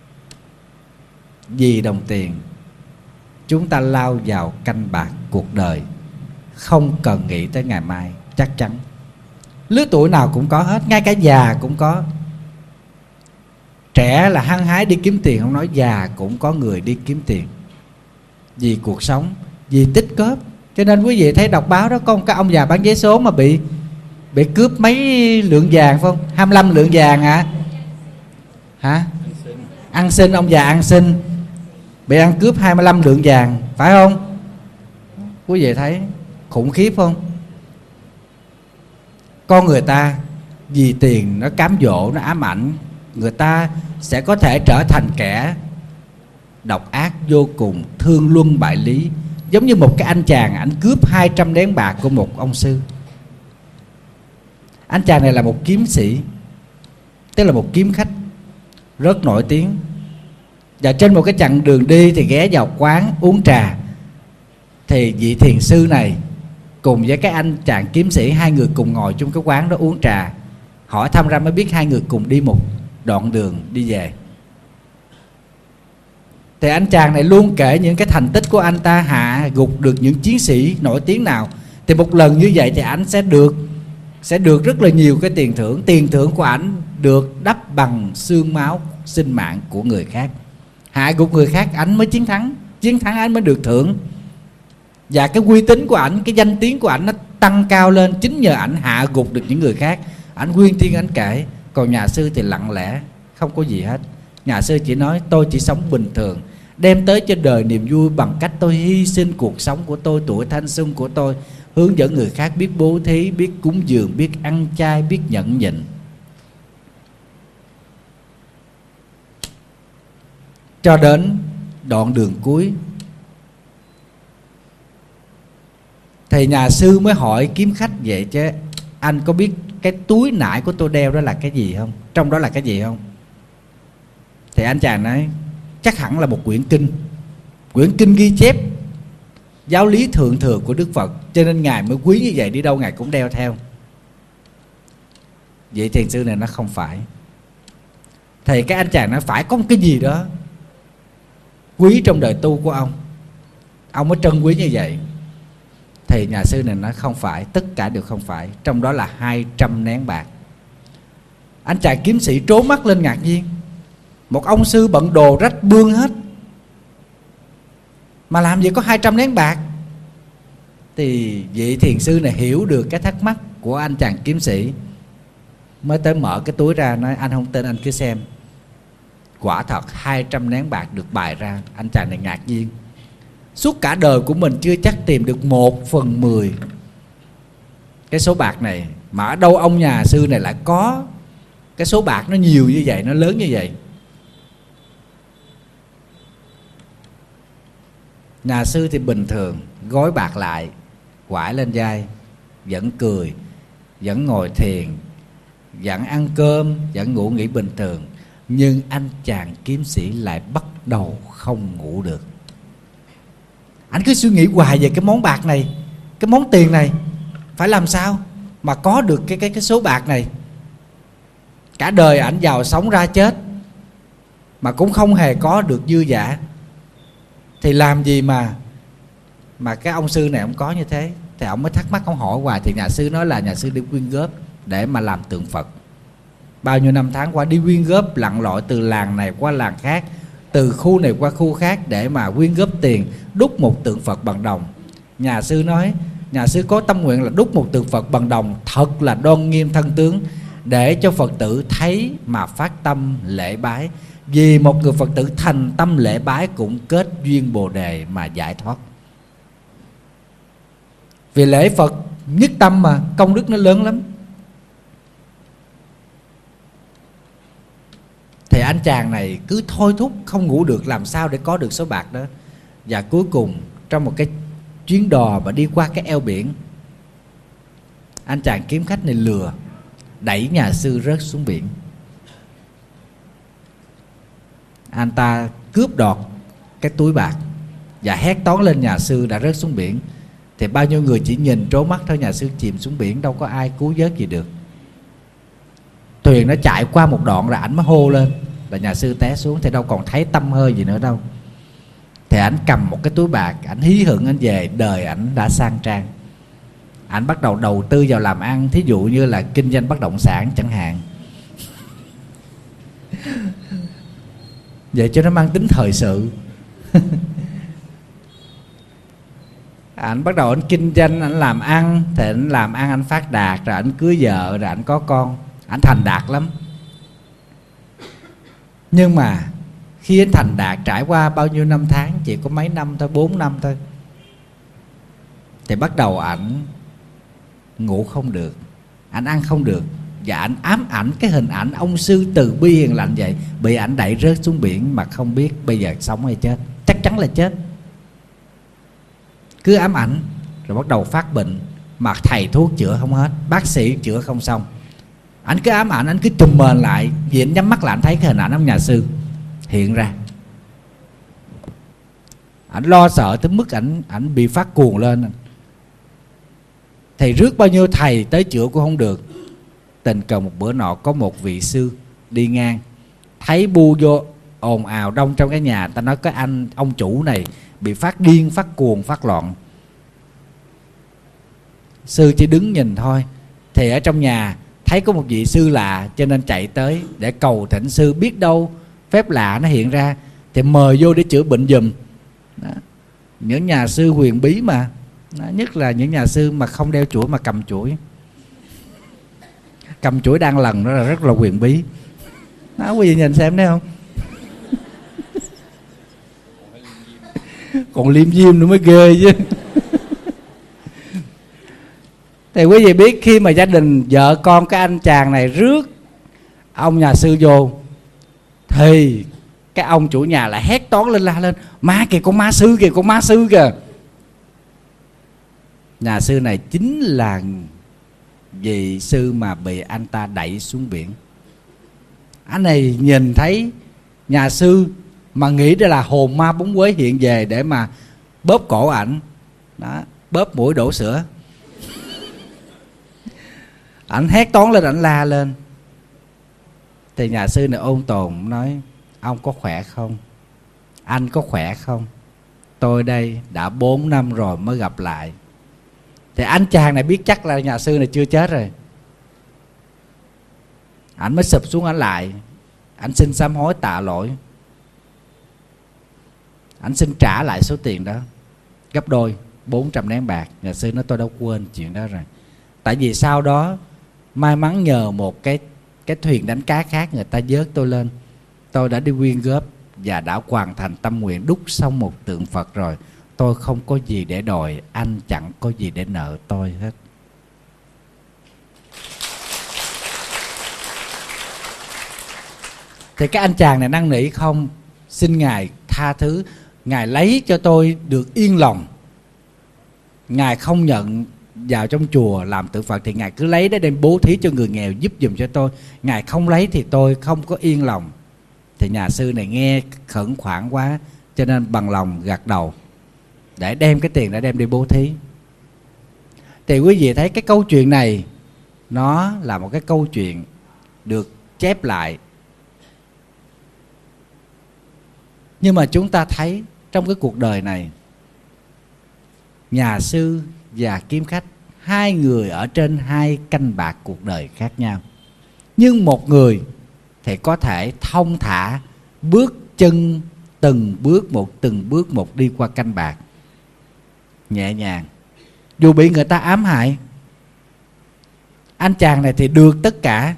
Vì đồng tiền, chúng ta lao vào canh bạc cuộc đời, không cần nghĩ tới ngày mai. Chắc chắn lứa tuổi nào cũng có hết, ngay cả già cũng có. Trẻ là hăng hái đi kiếm tiền không nói, già cũng có người đi kiếm tiền. Vì cuộc sống, vì tích góp. Cho nên quý vị thấy đọc báo đó, có một cái ông già bán vé số mà bị bị cướp mấy lượng vàng, phải không? hai mươi lăm lượng vàng hả? Hả? Ăn xin, ông già ăn xin bị ăn cướp hai mươi lăm lượng vàng, phải không? Quý vị thấy khủng khiếp không? Con người ta vì tiền nó cám dỗ, nó ám ảnh, người ta sẽ có thể trở thành kẻ độc ác vô cùng, thương luân bại lý. Giống như một cái anh chàng, ảnh cướp hai trăm nén bạc của một ông sư. Anh chàng này là một kiếm sĩ, tức là một kiếm khách rất nổi tiếng. Và trên một cái chặng đường đi thì ghé vào quán uống trà. Thì vị thiền sư này cùng với cái anh chàng kiếm sĩ, hai người cùng ngồi trong cái quán đó uống trà. Hỏi thăm ra mới biết hai người cùng đi một đoạn đường đi về. Thì anh chàng này luôn kể những cái thành tích của anh ta hạ gục được những chiến sĩ nổi tiếng nào. Thì một lần như vậy thì anh sẽ được Sẽ được rất là nhiều cái tiền thưởng. Tiền thưởng của ảnh được đắp bằng xương máu sinh mạng của người khác. Hạ gục người khác ảnh mới chiến thắng, chiến thắng ảnh mới được thưởng. Và cái uy tín của ảnh, cái danh tiếng của ảnh nó tăng cao lên chính nhờ ảnh hạ gục được những người khác. Ảnh nguyên thiên ảnh kể. Còn nhà sư thì lặng lẽ, không có gì hết. Nhà sư chỉ nói tôi chỉ sống bình thường, đem tới cho đời niềm vui bằng cách tôi hy sinh cuộc sống của tôi, tuổi thanh xuân của tôi, hướng dẫn người khác biết bố thí, biết cúng dường, biết ăn chay, biết nhẫn nhịn. Cho đến đoạn đường cuối thì nhà sư mới hỏi kiếm khách vậy chứ: anh có biết cái túi nải của tôi đeo đó là cái gì không? Trong đó là cái gì không? Thì anh chàng nói chắc hẳn là một quyển kinh. Quyển kinh ghi chép giáo lý thượng thừa của Đức Phật, cho nên Ngài mới quý như vậy, đi đâu Ngài cũng đeo theo. Vậy thiền sư này nó không phải. Thì cái anh chàng nó phải có một cái gì đó quý trong đời tu của ông, ông mới trân quý như vậy. Thì nhà sư này nó không phải, tất cả đều không phải. Trong đó là hai trăm nén bạc. Anh chàng kiếm sĩ trố mắt lên ngạc nhiên. Một ông sư bận đồ rách bươm hết mà làm gì có hai trăm nén bạc. Thì vị thiền sư này hiểu được cái thắc mắc của anh chàng kiếm sĩ, mới tới mở cái túi ra, nói anh không tin anh cứ xem. Quả thật hai trăm nén bạc được bài ra. Anh chàng này ngạc nhiên. Suốt cả đời của mình chưa chắc tìm được một phần mười cái số bạc này, mà ở đâu ông nhà sư này lại có cái số bạc nó nhiều như vậy, nó lớn như vậy. Nhà sư thì bình thường, gói bạc lại, quải lên vai, vẫn cười, vẫn ngồi thiền, vẫn ăn cơm, vẫn ngủ nghỉ bình thường. Nhưng anh chàng kiếm sĩ lại bắt đầu không ngủ được. Anh cứ suy nghĩ hoài về cái món bạc này, cái món tiền này, phải làm sao mà có được cái, cái, cái số bạc này. Cả đời ảnh giàu sống ra chết mà cũng không hề có được dư dả. Thì làm gì mà Mà cái ông sư này ông có như thế. Thì ông mới thắc mắc, ông hỏi hoài. Thì nhà sư nói là nhà sư đi quyên góp để mà làm tượng Phật. Bao nhiêu năm tháng qua đi quyên góp lặn lội từ làng này qua làng khác, từ khu này qua khu khác, để mà quyên góp tiền đúc một tượng Phật bằng đồng. Nhà sư nói nhà sư có tâm nguyện là đúc một tượng Phật bằng đồng thật là đoan nghiêm thân tướng, để cho Phật tử thấy mà phát tâm lễ bái. Vì một người Phật tử thành tâm lễ bái cũng kết duyên Bồ Đề mà giải thoát. Vì lễ Phật nhất tâm mà, công đức nó lớn lắm. Thì anh chàng này cứ thôi thúc không ngủ được, làm sao để có được số bạc đó. Và cuối cùng trong một cái chuyến đò mà đi qua cái eo biển, anh chàng kiếm khách này lừa, đẩy nhà sư rớt xuống biển. Anh ta cướp đoạt cái túi bạc và hét toán lên nhà sư đã rớt xuống biển. Thì bao nhiêu người chỉ nhìn trố mắt thôi, nhà sư chìm xuống biển, đâu có ai cứu vớt gì được. Thuyền nó chạy qua một đoạn rồi ảnh mới hô lên là nhà sư té xuống, thì đâu còn thấy tăm hơi gì nữa đâu. Thì ảnh cầm một cái túi bạc, ảnh hí hửng ảnh về, đời ảnh đã sang trang. Ảnh bắt đầu đầu tư vào làm ăn, thí dụ như là kinh doanh bất động sản chẳng hạn. Vậy cho nó mang tính thời sự. Ảnh bắt đầu ảnh kinh doanh, ảnh làm ăn. Thì ảnh làm ăn, ảnh phát đạt, rồi ảnh cưới vợ, rồi ảnh có con. Ảnh thành đạt lắm. Nhưng mà khi ảnh thành đạt trải qua bao nhiêu năm tháng, chỉ có mấy năm thôi, bốn năm thôi, thì bắt đầu ảnh ngủ không được, ảnh ăn không được. Và ảnh ám ảnh cái hình ảnh ông sư từ bi hiền lành vậy, bị ảnh đẩy rớt xuống biển mà không biết bây giờ sống hay chết. Chắc chắn là chết. Cứ ám ảnh, rồi bắt đầu phát bệnh, mà thầy thuốc chữa không hết, bác sĩ chữa không xong. Ảnh cứ ám ảnh, ảnh cứ trùm mền lại. Vì ảnh nhắm mắt lại, ảnh thấy cái hình ảnh ông nhà sư hiện ra. Ảnh lo sợ tới mức ảnh ảnh bị phát cuồng lên. Thầy rước bao nhiêu thầy tới chữa cũng không được. Tình cờ một bữa nọ có một vị sư đi ngang, thấy bu vô ồn ào đông trong cái nhà. Ta nói cái anh ông chủ này bị phát điên, phát cuồng, phát loạn. Sư chỉ đứng nhìn thôi. Thì ở trong nhà thấy có một vị sư lạ, cho nên chạy tới để cầu thỉnh sư, biết đâu phép lạ nó hiện ra thì mời vô để chữa bệnh giùm. Đó. Những nhà sư huyền bí mà. Đó. Nhất là những nhà sư mà không đeo chuỗi mà cầm chuỗi. Cầm chuỗi đang lần đó là rất là huyền bí. Đó, quý vị nhìn xem thấy không? còn liêm diêm nữa mới ghê chứ. Thì quý vị biết khi mà gia đình vợ con cái anh chàng này rước ông nhà sư vô, thì cái ông chủ nhà lại hét toán lên, la lên: ma kìa, con ma sư kìa, con ma sư kìa. Nhà sư này chính là vị sư mà bị anh ta đẩy xuống biển. Anh này nhìn thấy nhà sư mà nghĩ đây là hồn ma bóng quế hiện về để mà bóp cổ ảnh đó, bóp mũi đổ sữa. Ảnh hét toán lên, ảnh la lên. Thì nhà sư này ôn tồn nói: ông có khỏe không? Anh có khỏe không? Tôi đây đã bốn năm rồi mới gặp lại. Thì anh chàng này biết chắc là nhà sư này chưa chết rồi, ảnh mới sụp xuống ảnh lại. Ảnh xin sám hối tạ lỗi, ảnh xin trả lại số tiền đó gấp đôi, bốn trăm nén bạc. Nhà sư nói: tôi đã quên chuyện đó rồi. Tại vì sau đó may mắn nhờ một cái cái thuyền đánh cá khác, người ta vớt tôi lên. Tôi đã đi quyên góp và đã hoàn thành tâm nguyện đúc xong một tượng Phật rồi. Tôi không có gì để đòi, anh chẳng có gì để nợ tôi hết. Thì cái anh chàng này năn nỉ: không, xin Ngài tha thứ, Ngài lấy cho tôi được yên lòng. Ngài không nhận vào trong chùa làm tượng Phật thì Ngài cứ lấy để đem bố thí cho người nghèo, giúp giùm cho tôi. Ngài không lấy thì tôi không có yên lòng. Thì nhà sư này nghe khẩn khoản quá, cho nên bằng lòng gật đầu để đem cái tiền đã đem đi bố thí. Thì quý vị thấy cái câu chuyện này nó là một cái câu chuyện được chép lại, nhưng mà chúng ta thấy trong cái cuộc đời này, nhà sư và kiếm khách, hai người ở trên hai canh bạc cuộc đời khác nhau. Nhưng một người thì có thể thông thả bước chân từng bước một, từng bước một đi qua canh bạc nhẹ nhàng, dù bị người ta ám hại. Anh chàng này thì được tất cả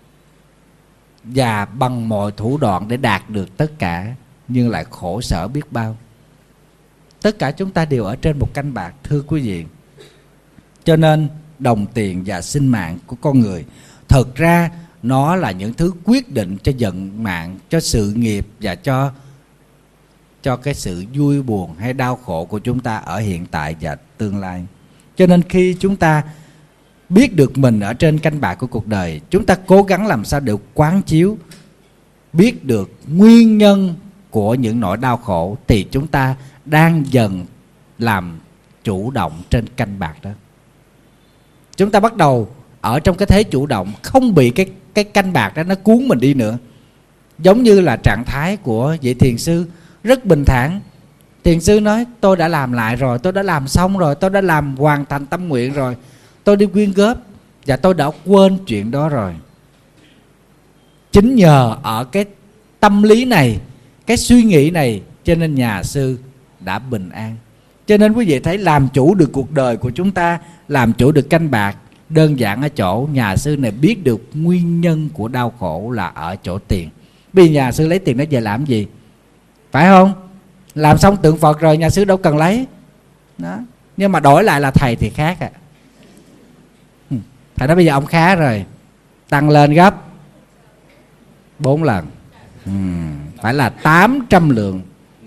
và bằng mọi thủ đoạn để đạt được tất cả, nhưng lại khổ sở biết bao. Tất cả chúng ta đều ở trên một canh bạc, thưa quý vị. Cho nên đồng tiền và sinh mạng của con người thực ra nó là những thứ quyết định cho vận mạng, cho sự nghiệp và cho cho cái sự vui buồn hay đau khổ của chúng ta ở hiện tại và tương lai. Cho nên khi chúng ta biết được mình ở trên canh bạc của cuộc đời, chúng ta cố gắng làm sao để quán chiếu, biết được nguyên nhân của những nỗi đau khổ, thì chúng ta đang dần làm chủ động trên canh bạc đó. Chúng ta bắt đầu ở trong cái thế chủ động, không bị cái, cái canh bạc đó nó cuốn mình đi nữa. Giống như là trạng thái của vị thiền sư rất bình thản. Thiền sư nói: tôi đã làm lại rồi, tôi đã làm xong rồi, tôi đã làm hoàn thành tâm nguyện rồi, tôi đi quyên góp và tôi đã quên chuyện đó rồi. Chính nhờ ở cái tâm lý này, cái suy nghĩ này, cho nên nhà sư đã bình an. Cho nên quý vị thấy làm chủ được cuộc đời của chúng ta, làm chủ được canh bạc, đơn giản ở chỗ nhà sư này biết được nguyên nhân của đau khổ là ở chỗ tiền. Vì nhà sư lấy tiền đó về làm gì? Phải không? Làm xong tượng Phật rồi, nhà sư đâu cần lấy đó. Nhưng mà đổi lại là thầy thì khác à. Thầy nói bây giờ ông khá rồi, tăng lên gấp bốn lần, ừ, phải là tám trăm lượng.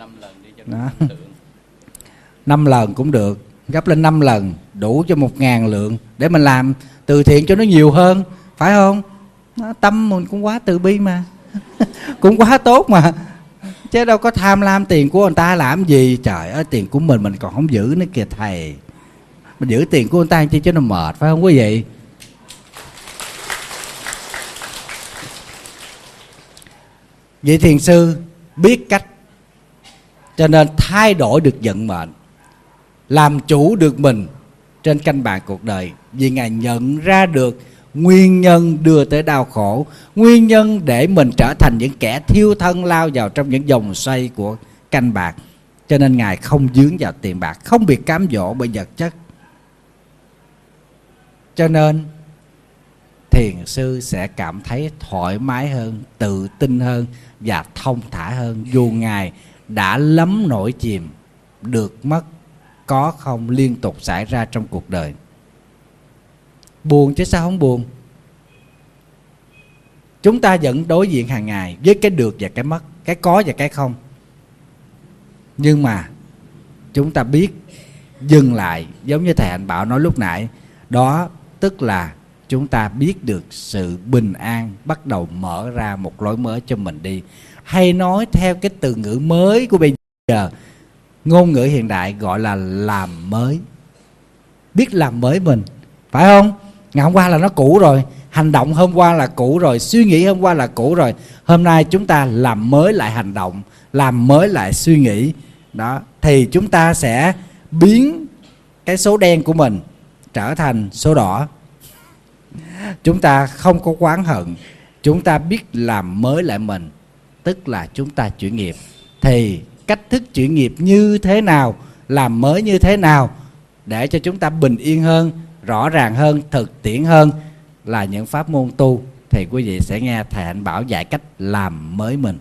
Năm lần cũng được, gấp lên năm lần, đủ cho một ngàn lượng để mình làm từ thiện cho nó nhiều hơn, phải không? Tâm mình cũng quá từ bi mà cũng quá tốt mà, chứ đâu có tham lam tiền của người ta làm gì. Trời ơi, tiền của mình mình còn không giữ nữa kìa thầy. Mình giữ tiền của người ta chi cho nó mệt, phải không quý vị? Vị thiền sư biết cách, cho nên thay đổi được vận mệnh, làm chủ được mình trên canh bạc cuộc đời. Vì Ngài nhận ra được nguyên nhân đưa tới đau khổ, nguyên nhân để mình trở thành những kẻ thiêu thân lao vào trong những vòng xoay của canh bạc. Cho nên Ngài không dướng vào tiền bạc, không bị cám dỗ bởi vật chất. Cho nên thiền sư sẽ cảm thấy thoải mái hơn, tự tin hơn và thông thả hơn, dù Ngài đã lắm nổi chìm được mất, có không liên tục xảy ra trong cuộc đời. Buồn chứ sao không buồn. Chúng ta vẫn đối diện hàng ngày với cái được và cái mất, cái có và cái không. Nhưng mà chúng ta biết dừng lại, giống như thầy Hạnh Bảo nói lúc nãy, đó tức là chúng ta biết được sự bình an bắt đầu mở ra một lối mới cho mình đi. Hay nói theo cái từ ngữ mới của bây giờ, ngôn ngữ hiện đại gọi là làm mới. Biết làm mới mình, phải không? Ngày hôm qua là nó cũ rồi, hành động hôm qua là cũ rồi, suy nghĩ hôm qua là cũ rồi. Hôm nay chúng ta làm mới lại hành động, làm mới lại suy nghĩ. Đó, thì chúng ta sẽ biến cái số đen của mình trở thành số đỏ. Chúng ta không có oán hận, chúng ta biết làm mới lại mình, tức là chúng ta chuyển nghiệp. Thì cách thức chuyển nghiệp như thế nào, làm mới như thế nào để cho chúng ta bình yên hơn, rõ ràng hơn, thực tiễn hơn là những pháp môn tu. Thì quý vị sẽ nghe thầy Hạnh Bảo dạy cách làm mới mình.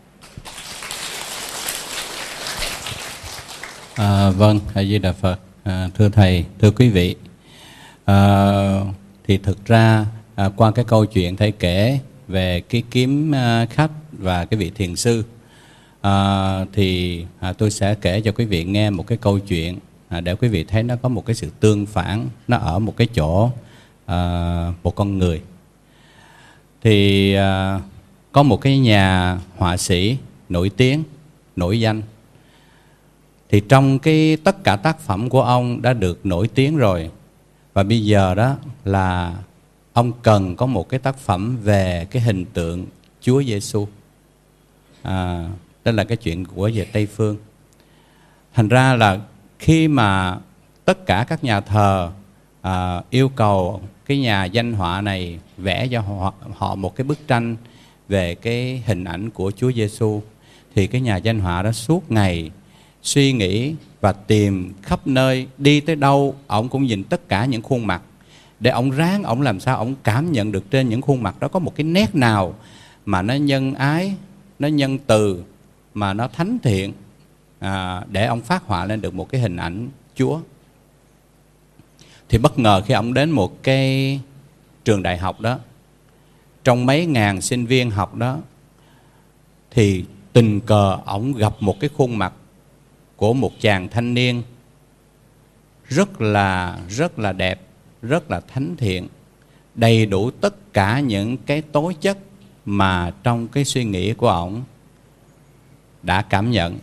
À, vâng, A Di Đà Phật. À, thưa thầy, thưa quý vị, à, thì thực ra à, qua cái câu chuyện thầy kể về cái kiếm à, khách và cái vị thiền sư, à, thì à, tôi sẽ kể cho quý vị nghe một cái câu chuyện à, để quý vị thấy nó có một cái sự tương phản, nó ở một cái chỗ à, một con người. Thì à, có một cái nhà họa sĩ nổi tiếng, nổi danh. Thì trong cái tất cả tác phẩm của ông đã được nổi tiếng rồi, và bây giờ đó là ông cần có một cái tác phẩm về cái hình tượng Chúa Giêsu. À, đó là cái chuyện của về Tây Phương. Thành ra là khi mà tất cả các nhà thờ à, yêu cầu cái nhà danh họa này vẽ cho họ, họ một cái bức tranh về cái hình ảnh của Chúa Giêsu, thì cái nhà danh họa đó suốt ngày suy nghĩ và tìm khắp nơi, đi tới đâu ông cũng nhìn tất cả những khuôn mặt để ông ráng, ông làm sao ông cảm nhận được trên những khuôn mặt đó có một cái nét nào mà nó nhân ái, nó nhân từ, mà nó thánh thiện, à, để ông phát họa lên được một cái hình ảnh Chúa. Thì bất ngờ khi ông đến một cái trường đại học đó, trong mấy ngàn sinh viên học đó, thì tình cờ ông gặp một cái khuôn mặt của một chàng thanh niên rất là rất là đẹp, rất là thánh thiện, đầy đủ tất cả những cái tố chất mà trong cái suy nghĩ của ông đã cảm nhận.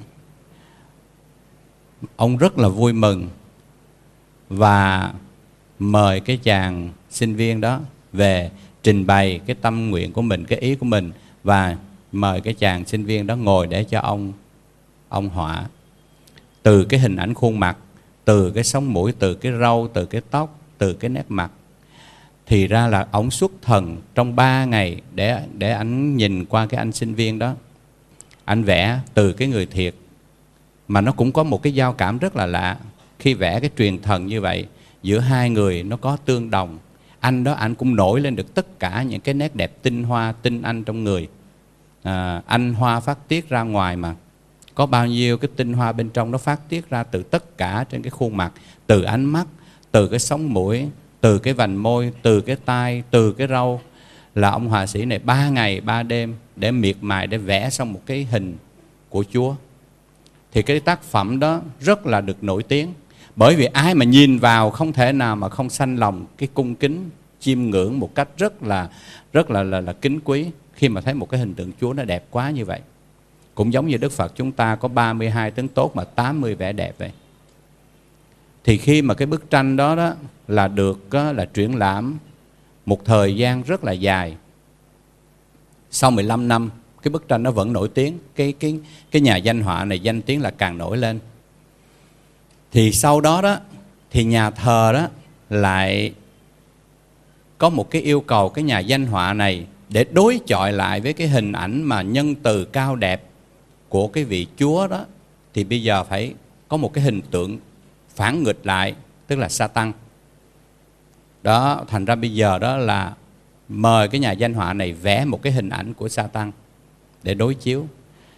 Ông rất là vui mừng và mời cái chàng sinh viên đó về trình bày cái tâm nguyện của mình, cái ý của mình, và mời cái chàng sinh viên đó ngồi để cho ông ông họa. Từ cái hình ảnh khuôn mặt, từ cái sống mũi, từ cái râu, từ cái tóc, từ cái nét mặt. Thì ra là ông xuất thần trong ba ngày để để anh nhìn qua cái anh sinh viên đó. Anh vẽ từ cái người thiệt, mà nó cũng có một cái giao cảm rất là lạ. Khi vẽ cái truyền thần như vậy, giữa hai người nó có tương đồng. Anh đó anh cũng nổi lên được tất cả những cái nét đẹp tinh hoa, tinh anh trong người. À, anh hoa phát tiết ra ngoài mà. Có bao nhiêu cái tinh hoa bên trong nó phát tiết ra từ tất cả trên cái khuôn mặt, từ ánh mắt, từ cái sống mũi, từ cái vành môi, từ cái tai, từ cái râu. Là ông họa sĩ này ba ngày ba đêm để miệt mài để vẽ xong một cái hình của Chúa. Thì cái tác phẩm đó rất là được nổi tiếng, bởi vì ai mà nhìn vào không thể nào mà không sanh lòng cái cung kính, chiêm ngưỡng một cách rất là rất là là, là kính quý khi mà thấy một cái hình tượng Chúa nó đẹp quá như vậy. Cũng giống như Đức Phật chúng ta có ba mươi hai tướng tốt mà tám mươi vẻ đẹp vậy. Thì khi mà cái bức tranh đó, đó là được đó, là triển lãm một thời gian rất là dài. Sau mười lăm năm cái bức tranh nó vẫn nổi tiếng, cái cái cái nhà danh họa này danh tiếng là càng nổi lên. Thì sau đó đó thì nhà thờ đó lại có một cái yêu cầu cái nhà danh họa này để đối chọi lại với cái hình ảnh mà nhân từ cao đẹp của cái vị Chúa đó, thì bây giờ phải có một cái hình tượng phản nghịch lại, tức là Sa-tăng. Đó, thành ra bây giờ đó là mời cái nhà danh họa này vẽ một cái hình ảnh của Sa-tăng để đối chiếu.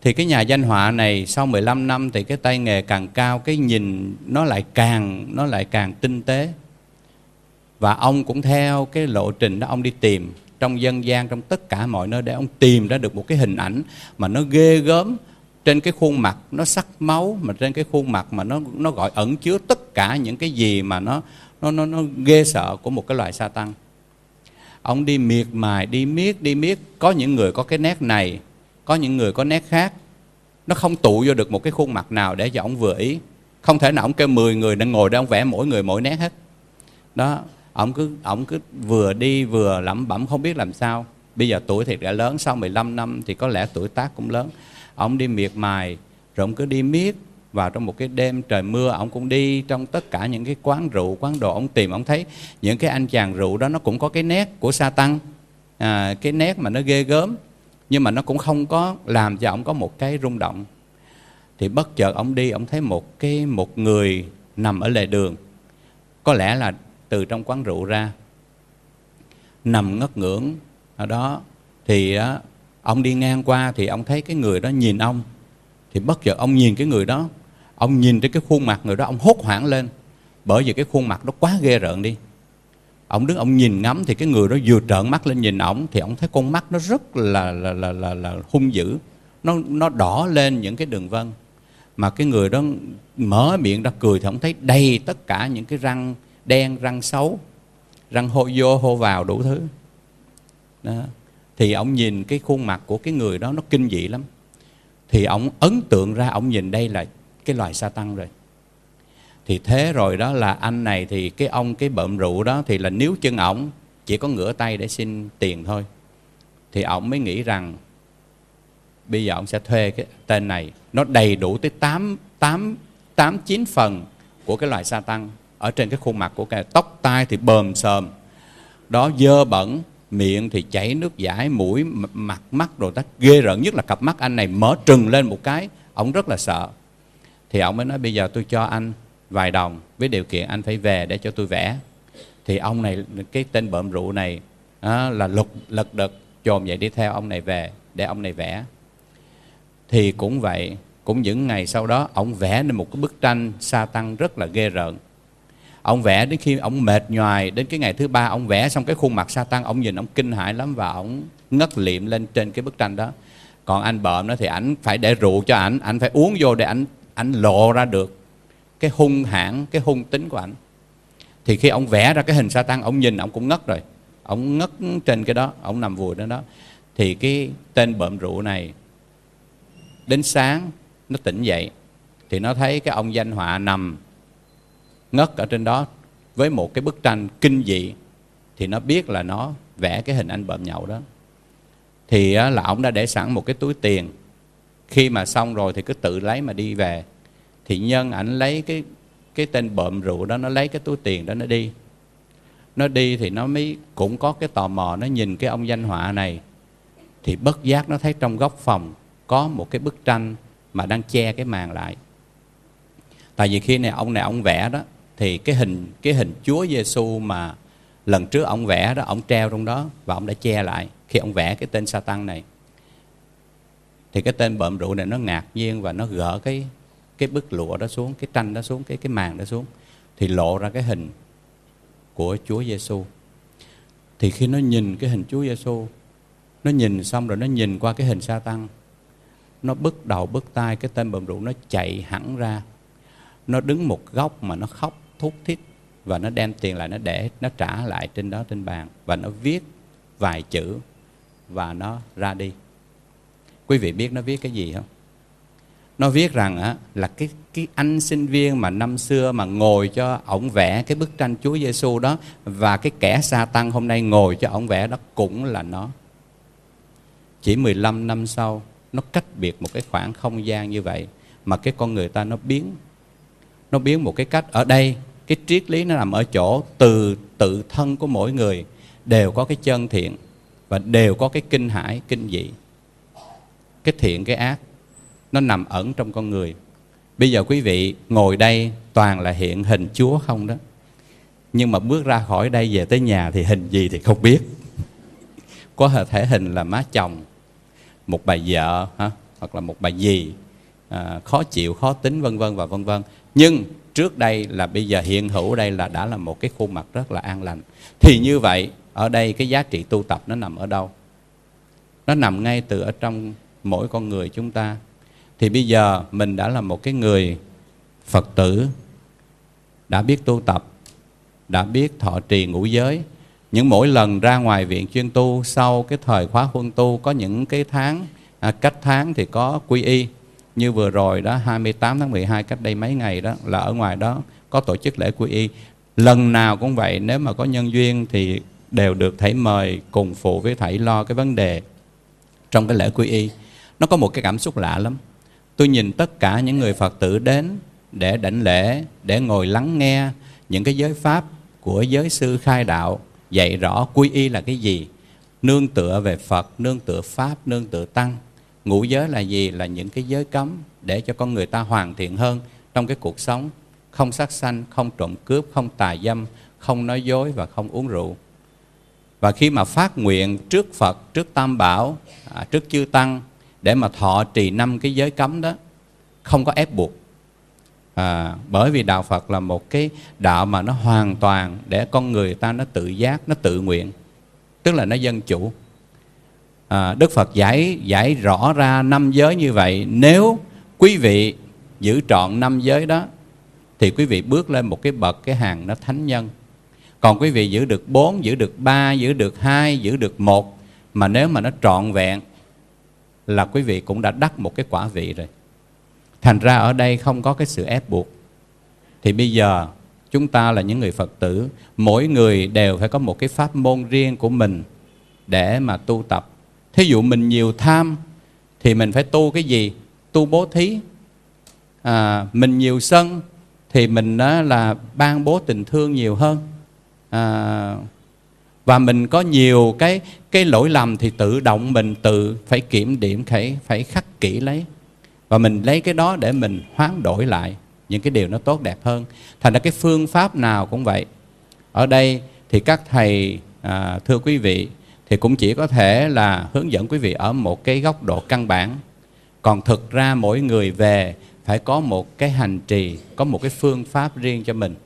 Thì cái nhà danh họa này sau mười lăm năm thì cái tay nghề càng cao, cái nhìn nó lại càng nó lại càng tinh tế. Và ông cũng theo cái lộ trình đó, ông đi tìm trong dân gian, trong tất cả mọi nơi để ông tìm ra được một cái hình ảnh mà nó ghê gớm. Trên cái khuôn mặt nó sắc máu, mà trên cái khuôn mặt mà nó nó gọi ẩn chứa tất cả những cái gì mà nó nó nó, nó ghê sợ của một cái loài sa tăng. Ông đi miệt mài, đi miết, đi miết. Có những người có cái nét này, có những người có nét khác. Nó không tụ vô được một cái khuôn mặt nào để cho ông vừa ý. Không thể nào ông kêu mười người đang ngồi để ông vẽ mỗi người mỗi nét hết. Đó, ông cứ, ông cứ vừa đi vừa lẩm bẩm không biết làm sao. Bây giờ tuổi thì đã lớn, sau mười lăm năm thì có lẽ tuổi tác cũng lớn. Ông đi miệt mài, rồi ông cứ đi miết. Vào trong một cái đêm trời mưa, ông cũng đi trong tất cả những cái quán rượu, quán đồ. Ông tìm, ông thấy những cái anh chàng rượu đó nó cũng có cái nét của sa tăng, à, cái nét mà nó ghê gớm, nhưng mà nó cũng không có làm cho ông có một cái rung động. Thì bất chợt ông đi, ông thấy một cái một người nằm ở lề đường. Có lẽ là từ trong quán rượu ra, nằm ngất ngưỡng ở đó. Thì đó, ông đi ngang qua thì ông thấy cái người đó nhìn ông. Thì bất chợt ông nhìn cái người đó, ông nhìn tới cái khuôn mặt người đó, ông hốt hoảng lên. Bởi vì cái khuôn mặt đó quá ghê rợn đi. Ông đứng ông nhìn ngắm thì cái người đó vừa trợn mắt lên nhìn ổng thì ông thấy con mắt nó rất là là là là, là hung dữ, nó nó đỏ lên những cái đường vân. Mà cái người đó mở miệng ra cười thì ông thấy đầy tất cả những cái răng đen, răng xấu, răng hô vô hô vào đủ thứ. Đó. Thì ông nhìn cái khuôn mặt của cái người đó nó kinh dị lắm. Thì ông ấn tượng ra, ông nhìn đây là cái loài sa tăng rồi. Thì thế rồi đó là anh này thì cái ông cái bợm rượu đó thì là níu chân ổng, chỉ có ngửa tay để xin tiền thôi. Thì ổng mới nghĩ rằng bây giờ ổng sẽ thuê cái tên này, nó đầy đủ tới tám, tám, tám, chín phần của cái loài sa tăng ở trên cái khuôn mặt của cái tóc tai thì bờm sờm, đó dơ bẩn, miệng thì chảy nước dãi, mũi, mặt, mắt rồi tắt ghê rợn. Nhất là cặp mắt anh này mở trừng lên một cái, ổng rất là sợ. Thì ổng mới nói bây giờ tôi cho anh vài đồng với điều kiện anh phải về để cho tôi vẽ. Thì ông này, cái tên bợm rượu này á, là lục lật đật chồm vậy đi theo ông này về để ông này vẽ. Thì cũng vậy, cũng những ngày sau đó ông vẽ nên một cái bức tranh sa tăng rất là ghê rợn. Ông vẽ đến khi ông mệt nhoài, đến cái ngày thứ ba ông vẽ xong cái khuôn mặt sa tăng, ông nhìn ông kinh hãi lắm và ông ngất liệm lên trên cái bức tranh đó. Còn anh bợm đó thì ảnh phải để rượu cho ảnh, ảnh phải uống vô để ảnh ảnh lộ ra được cái hung hãn, cái hung tính của ảnh. Thì khi ông vẽ ra cái hình sa tăng, ông nhìn ông cũng ngất rồi, ông ngất trên cái đó, ông nằm vùi đến đó. Thì cái tên bợm rượu này đến sáng nó tỉnh dậy thì nó thấy cái ông danh họa nằm ngất ở trên đó với một cái bức tranh kinh dị. Thì nó biết là nó vẽ cái hình anh bợm nhậu đó. Thì là ông đã để sẵn một cái túi tiền, khi mà xong rồi thì cứ tự lấy mà đi về. Thì nhân ảnh lấy cái cái tên bợm rượu đó, nó lấy cái túi tiền đó nó đi. Nó đi thì nó mới cũng có cái tò mò, nó nhìn cái ông danh họa này. Thì bất giác nó thấy trong góc phòng có một cái bức tranh mà đang che cái màn lại. Tại vì khi này ông này ông vẽ đó thì cái hình cái hình Chúa Giêsu mà lần trước ông vẽ đó, ông treo trong đó và ông đã che lại khi ông vẽ cái tên sa tăng này. Thì cái tên bợm rượu này nó ngạc nhiên và nó gỡ cái cái bức lụa đó xuống, cái tranh đó xuống, cái cái màn đó xuống, thì lộ ra cái hình của Chúa Giêsu. Thì khi nó nhìn cái hình Chúa Giêsu, nó nhìn xong rồi nó nhìn qua cái hình sa tăng, nó bứt đầu bứt tai, cái tên bợm rượu nó chạy hẳn ra, nó đứng một góc mà nó khóc thút thít, và nó đem tiền lại, nó để nó trả lại trên đó trên bàn, và nó viết vài chữ và nó ra đi. Quý vị biết nó viết cái gì không? Nó viết rằng á, là cái, cái anh sinh viên mà năm xưa mà ngồi cho ổng vẽ cái bức tranh Chúa Giêsu đó, và cái kẻ sa tăng hôm nay ngồi cho ổng vẽ đó cũng là nó. Chỉ mười lăm năm sau, nó cách biệt một cái khoảng không gian như vậy, mà cái con người ta nó biến nó biến một cái cách. Ở đây cái triết lý nó nằm ở chỗ từ tự thân của mỗi người đều có cái chân thiện và đều có cái kinh hãi, kinh dị. Cái thiện, cái ác nó nằm ẩn trong con người. Bây giờ quý vị ngồi đây toàn là hiện hình Chúa không đó, nhưng mà bước ra khỏi đây về tới nhà thì hình gì thì không biết. Có thể hình là má chồng, một bà vợ, hả? hoặc là một bà dì à, khó chịu, khó tính, vân vân và vân vân. Nhưng trước đây là bây giờ hiện hữu đây là đã là một cái khuôn mặt rất là an lành. Thì như vậy ở đây cái giá trị tu tập nó nằm ở đâu? Nó nằm ngay từ ở trong mỗi con người chúng ta. Thì bây giờ mình đã là một cái người Phật tử, đã biết tu tập, đã biết thọ trì ngũ giới. Những mỗi lần ra ngoài viện chuyên tu, sau cái thời khóa huân tu, có những cái tháng, à, cách tháng thì có quy y. Như vừa rồi đó, hai mươi tám tháng mười hai, cách đây mấy ngày đó, là ở ngoài đó có tổ chức lễ quy y. Lần nào cũng vậy, nếu mà có nhân duyên thì đều được thầy mời cùng phụ với thầy lo cái vấn đề trong cái lễ quy y. Nó có một cái cảm xúc lạ lắm. Tôi nhìn tất cả những người Phật tử đến để đảnh lễ, để ngồi lắng nghe những cái giới pháp của giới sư khai đạo dạy rõ quy y là cái gì, nương tựa về Phật, nương tựa Pháp, nương tựa Tăng. Ngũ giới là gì? Là những cái giới cấm để cho con người ta hoàn thiện hơn trong cái cuộc sống. Không sát sanh, không trộm cướp, không tà dâm, không nói dối và không uống rượu. Và khi mà phát nguyện trước Phật, trước Tam Bảo, à, trước chư Tăng để mà thọ trì năm cái giới cấm đó, không có ép buộc. À, bởi vì đạo Phật là một cái đạo mà nó hoàn toàn để con người ta nó tự giác, nó tự nguyện, tức là nó dân chủ. À, Đức Phật giải giải rõ ra năm giới như vậy. Nếu quý vị giữ trọn năm giới đó thì quý vị bước lên một cái bậc, cái hàng nó thánh nhân. Còn quý vị giữ được bốn, giữ được ba, giữ được hai, giữ được một, mà nếu mà nó trọn vẹn là quý vị cũng đã đắc một cái quả vị rồi. Thành ra ở đây không có cái sự ép buộc. Thì bây giờ chúng ta là những người Phật tử, mỗi người đều phải có một cái pháp môn riêng của mình để mà tu tập. Thí dụ mình nhiều tham thì mình phải tu cái gì? Tu bố thí. À, mình nhiều sân thì mình đó là ban bố tình thương nhiều hơn. À, và mình có nhiều cái cái lỗi lầm thì tự động mình tự phải kiểm điểm, phải, phải khắc kỹ lấy. Và mình lấy cái đó để mình hoán đổi lại những cái điều nó tốt đẹp hơn. Thành ra cái phương pháp nào cũng vậy. Ở đây thì các thầy, à, thưa quý vị, thì cũng chỉ có thể là hướng dẫn quý vị ở một cái góc độ căn bản. Còn thực ra mỗi người về phải có một cái hành trì, có một cái phương pháp riêng cho mình.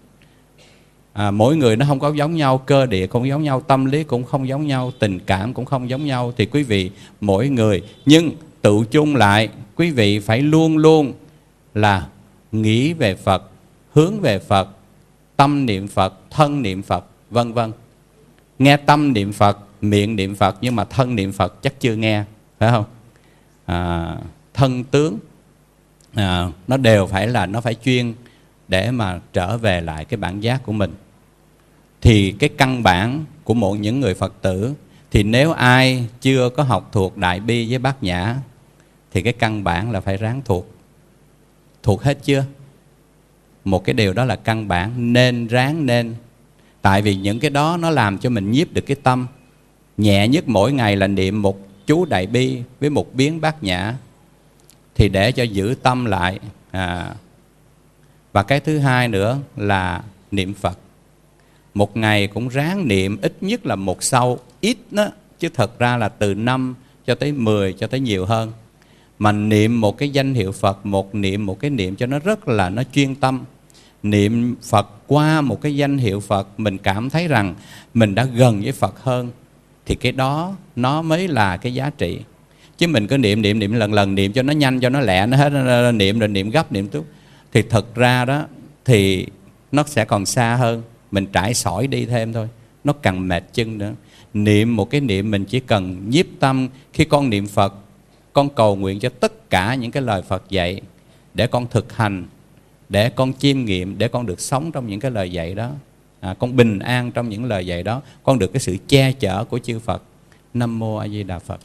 À, mỗi người nó không có giống nhau, cơ địa cũng giống nhau, tâm lý cũng không giống nhau, tình cảm cũng không giống nhau. Thì quý vị mỗi người, nhưng tự chung lại, quý vị phải luôn luôn là nghĩ về Phật, hướng về Phật, tâm niệm Phật, thân niệm Phật, vân vân. Nghe tâm niệm Phật, miệng niệm Phật, nhưng mà thân niệm Phật chắc chưa nghe, phải không? À, thân tướng à, nó đều phải là nó phải chuyên để mà trở về lại cái bản giác của mình. Thì cái căn bản của một những người Phật tử, thì nếu ai chưa có học thuộc Đại Bi với Bát Nhã thì cái căn bản là phải ráng thuộc. Thuộc hết chưa? Một cái điều đó là căn bản, nên ráng nên. Tại vì những cái đó nó làm cho mình nhiếp được cái tâm. Nhẹ nhất mỗi ngày là niệm một chú Đại Bi với một biến Bát Nhã, thì để cho giữ tâm lại. à, Và cái thứ hai nữa là niệm Phật. Một ngày cũng ráng niệm ít nhất là một câu, ít đó, chứ thật ra là từ năm cho tới mười cho tới nhiều hơn. Mà niệm một cái danh hiệu Phật, một niệm một cái niệm cho nó rất là nó chuyên tâm. Niệm Phật qua một cái danh hiệu Phật, mình cảm thấy rằng mình đã gần với Phật hơn, thì cái đó nó mới là cái giá trị. Chứ mình cứ niệm niệm niệm lần lần, niệm cho nó nhanh, cho nó lẹ, nó hết niệm rồi niệm gấp, niệm tốt, thì thật ra đó thì nó sẽ còn xa hơn. Mình trải sỏi đi thêm thôi, nó càng mệt chân nữa. Niệm một cái niệm mình chỉ cần nhiếp tâm. Khi con niệm Phật, con cầu nguyện cho tất cả những cái lời Phật dạy, để con thực hành, để con chiêm nghiệm, để con được sống trong những cái lời dạy đó. à, Con bình an trong những lời dạy đó, con được cái sự che chở của chư Phật. Nam Mô A Di Đà Phật.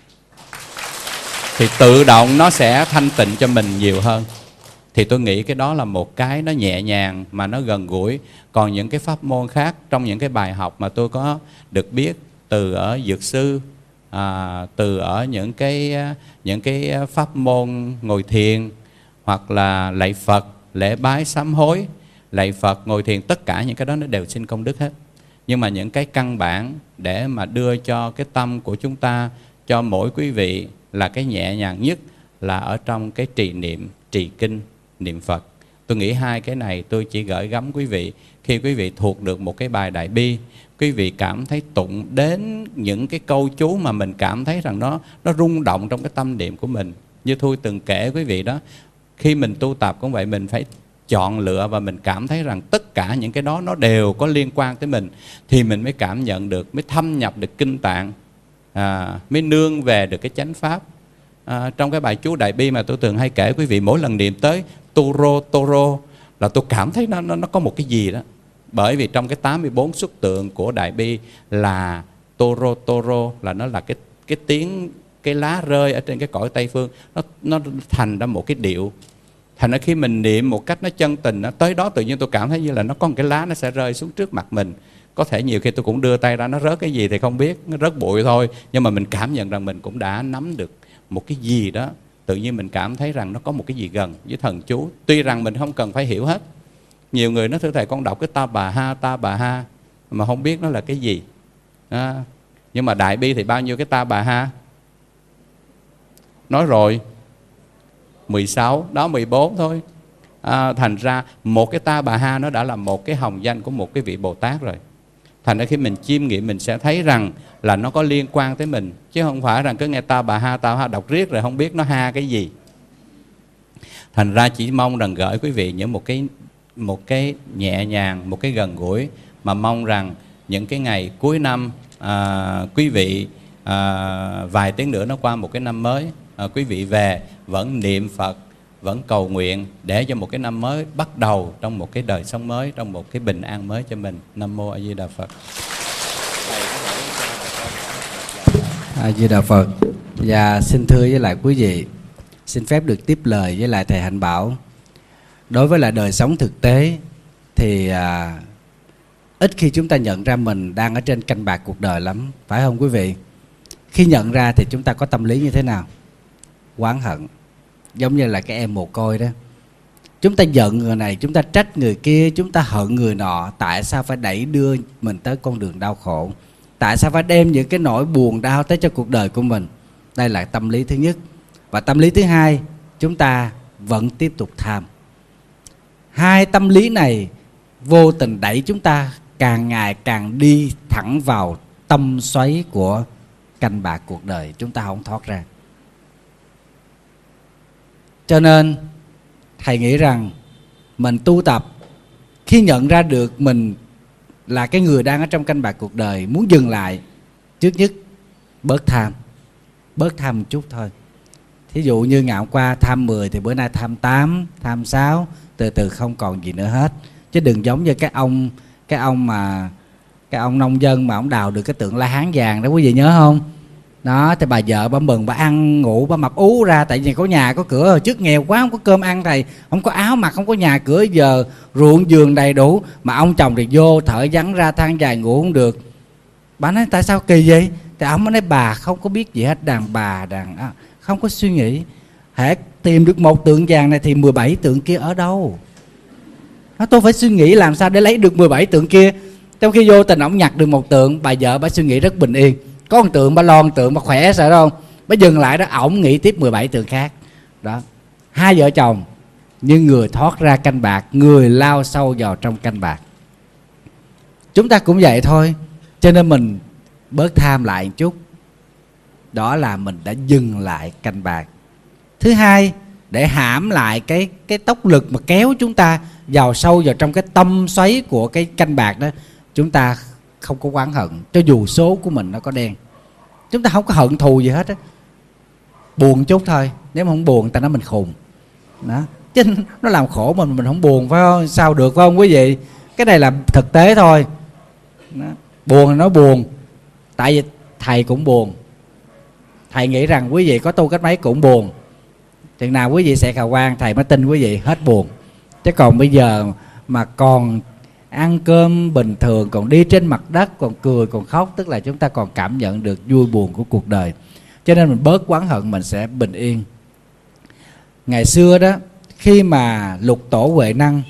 Thì tự động nó sẽ thanh tịnh cho mình nhiều hơn. Thì tôi nghĩ cái đó là một cái nó nhẹ nhàng mà nó gần gũi. Còn những cái pháp môn khác, trong những cái bài học mà tôi có được biết từ ở Dược Sư, à, từ ở những cái, những cái pháp môn ngồi thiền, hoặc là lạy Phật, lễ bái sám hối, lạy Phật, ngồi thiền, tất cả những cái đó nó đều xin công đức hết. Nhưng mà những cái căn bản để mà đưa cho cái tâm của chúng ta, cho mỗi quý vị là cái nhẹ nhàng nhất, là ở trong cái trì niệm, trì kinh, niệm Phật. Tôi nghĩ hai cái này tôi chỉ gửi gắm quý vị. Khi quý vị thuộc được một cái bài Đại Bi, quý vị cảm thấy tụng đến những cái câu chú mà mình cảm thấy rằng nó nó rung động trong cái tâm niệm của mình. Như tôi từng kể quý vị đó, khi mình tu tập cũng vậy, mình phải chọn lựa và mình cảm thấy rằng tất cả những cái đó nó đều có liên quan tới mình, thì mình mới cảm nhận được, mới thâm nhập được kinh tạng, à, mới nương về được cái chánh pháp. À, trong cái bài chú Đại Bi mà tôi thường hay kể quý vị, mỗi lần niệm tới Toro Toro là tôi cảm thấy nó, nó, nó có một cái gì đó. Bởi vì trong cái tám mươi bốn xuất tượng của Đại Bi là Toro Toro, là nó là cái, cái tiếng, cái lá rơi ở trên cái cõi Tây Phương, nó, nó thành ra một cái điệu. Thành ra khi mình niệm một cách nó chân tình, nó tới đó tự nhiên tôi cảm thấy như là nó có một cái lá nó sẽ rơi xuống trước mặt mình. Có thể nhiều khi tôi cũng đưa tay ra, nó rớt cái gì thì không biết, nó rớt bụi thôi, nhưng mà mình cảm nhận rằng mình cũng đã nắm được một cái gì đó. Tự nhiên mình cảm thấy rằng nó có một cái gì gần với thần chú. Tuy rằng mình không cần phải hiểu hết. Nhiều người nói thưa thầy, con đọc cái ta bà ha, ta bà ha mà không biết nó là cái gì. À, nhưng mà Đại Bi thì bao nhiêu cái ta bà ha? Nói rồi, mười sáu, đó mười bốn thôi. À, thành ra một cái ta bà ha nó đã là một cái hồng danh của một cái vị Bồ Tát rồi. Thành ra khi mình chiêm nghiệm mình sẽ thấy rằng là nó có liên quan tới mình, chứ không phải rằng cứ nghe ta bà ha, ta ha đọc riết rồi không biết nó ha cái gì. Thành ra chỉ mong rằng gửi quý vị những một cái một cái nhẹ nhàng, một cái gần gũi, mà mong rằng những cái ngày cuối năm, à, quý vị à, vài tiếng nữa nó qua một cái năm mới, à, quý vị về vẫn niệm Phật, vẫn cầu nguyện để cho một cái năm mới bắt đầu trong một cái đời sống mới, trong một cái bình an mới cho mình. Nam Mô A Di Đà Phật. A Di Đà Phật. Và xin thưa với lại quý vị, xin phép được tiếp lời với lại thầy Hạnh Bảo. Đối với lại đời sống thực tế thì à, ít khi chúng ta nhận ra mình đang ở trên canh bạc cuộc đời lắm, phải không quý vị? Khi nhận ra thì chúng ta có tâm lý như thế nào? Oán hận. Giống như là cái em mồ côi đó, chúng ta giận người này, chúng ta trách người kia, chúng ta hận người nọ. Tại sao phải đẩy đưa mình tới con đường đau khổ? Tại sao phải đem những cái nỗi buồn đau tới cho cuộc đời của mình? Đây là tâm lý thứ nhất. Và tâm lý thứ hai, chúng ta vẫn tiếp tục tham. Hai tâm lý này vô tình đẩy chúng ta càng ngày càng đi thẳng vào tâm xoáy của canh bạc cuộc đời, chúng ta không thoát ra. Cho nên thầy nghĩ rằng mình tu tập, khi nhận ra được mình là cái người đang ở trong canh bạc cuộc đời, muốn dừng lại, trước nhất bớt tham. Bớt tham một chút thôi. Thí dụ như ngày hôm qua tham mười thì bữa nay tham tám, tham sáu, từ từ không còn gì nữa hết. Chứ đừng giống như cái ông Cái ông mà Cái ông nông dân mà ông đào được cái tượng La Hán vàng đó, quý vị nhớ không? Đó, thì bà vợ bà mừng, bà ăn ngủ, bà mập ú ra. Tại vì có nhà có cửa, hồi trước nghèo quá, không có cơm ăn thầy, không có áo mặc, không có nhà cửa, giờ ruộng vườn đầy đủ. Mà ông chồng thì vô thở vắng ra than dài ngủ không được. Bà nói tại sao kỳ vậy? Thì ông nói bà không có biết gì hết, đàn bà đàn à, không có suy nghĩ. Hễ tìm được một tượng vàng này thì mười bảy tượng kia ở đâu? Nó tôi phải suy nghĩ làm sao để lấy được mười bảy tượng kia. Trong khi vô tình ông nhặt được một tượng, bà vợ bà suy nghĩ rất bình yên. Có một tượng bà lo một tượng bà khỏe sợ không? Bà dừng lại đó, ổng nghĩ tiếp mười bảy tượng khác. Đó, hai vợ chồng như người thoát ra canh bạc, người lao sâu vào trong canh bạc. Chúng ta cũng vậy thôi. Cho nên mình bớt tham lại một chút, đó là mình đã dừng lại canh bạc. Thứ hai, để hãm lại cái, cái tốc lực mà kéo chúng ta vào sâu vào trong cái tâm xoáy của cái canh bạc đó, chúng ta không có oán hận. Cho dù số của mình nó có đen, chúng ta không có hận thù gì hết á. Buồn chút thôi, nếu mà không buồn người ta nói mình khùng đó. Chứ nó làm khổ mình, mình không buồn phải không? Sao được phải không quý vị? Cái này là thực tế thôi đó. Buồn thì nói buồn. Tại vì thầy cũng buồn. Thầy nghĩ rằng quý vị có tu cách mấy cũng buồn. Chừng nào quý vị sẽ khả quan, thầy mới tin quý vị hết buồn. Chứ còn bây giờ mà còn ăn cơm bình thường, còn đi trên mặt đất, còn cười, còn khóc, tức là chúng ta còn cảm nhận được vui buồn của cuộc đời. Cho nên mình bớt oán hận, mình sẽ bình yên. Ngày xưa đó, khi mà lục tổ Huệ Năng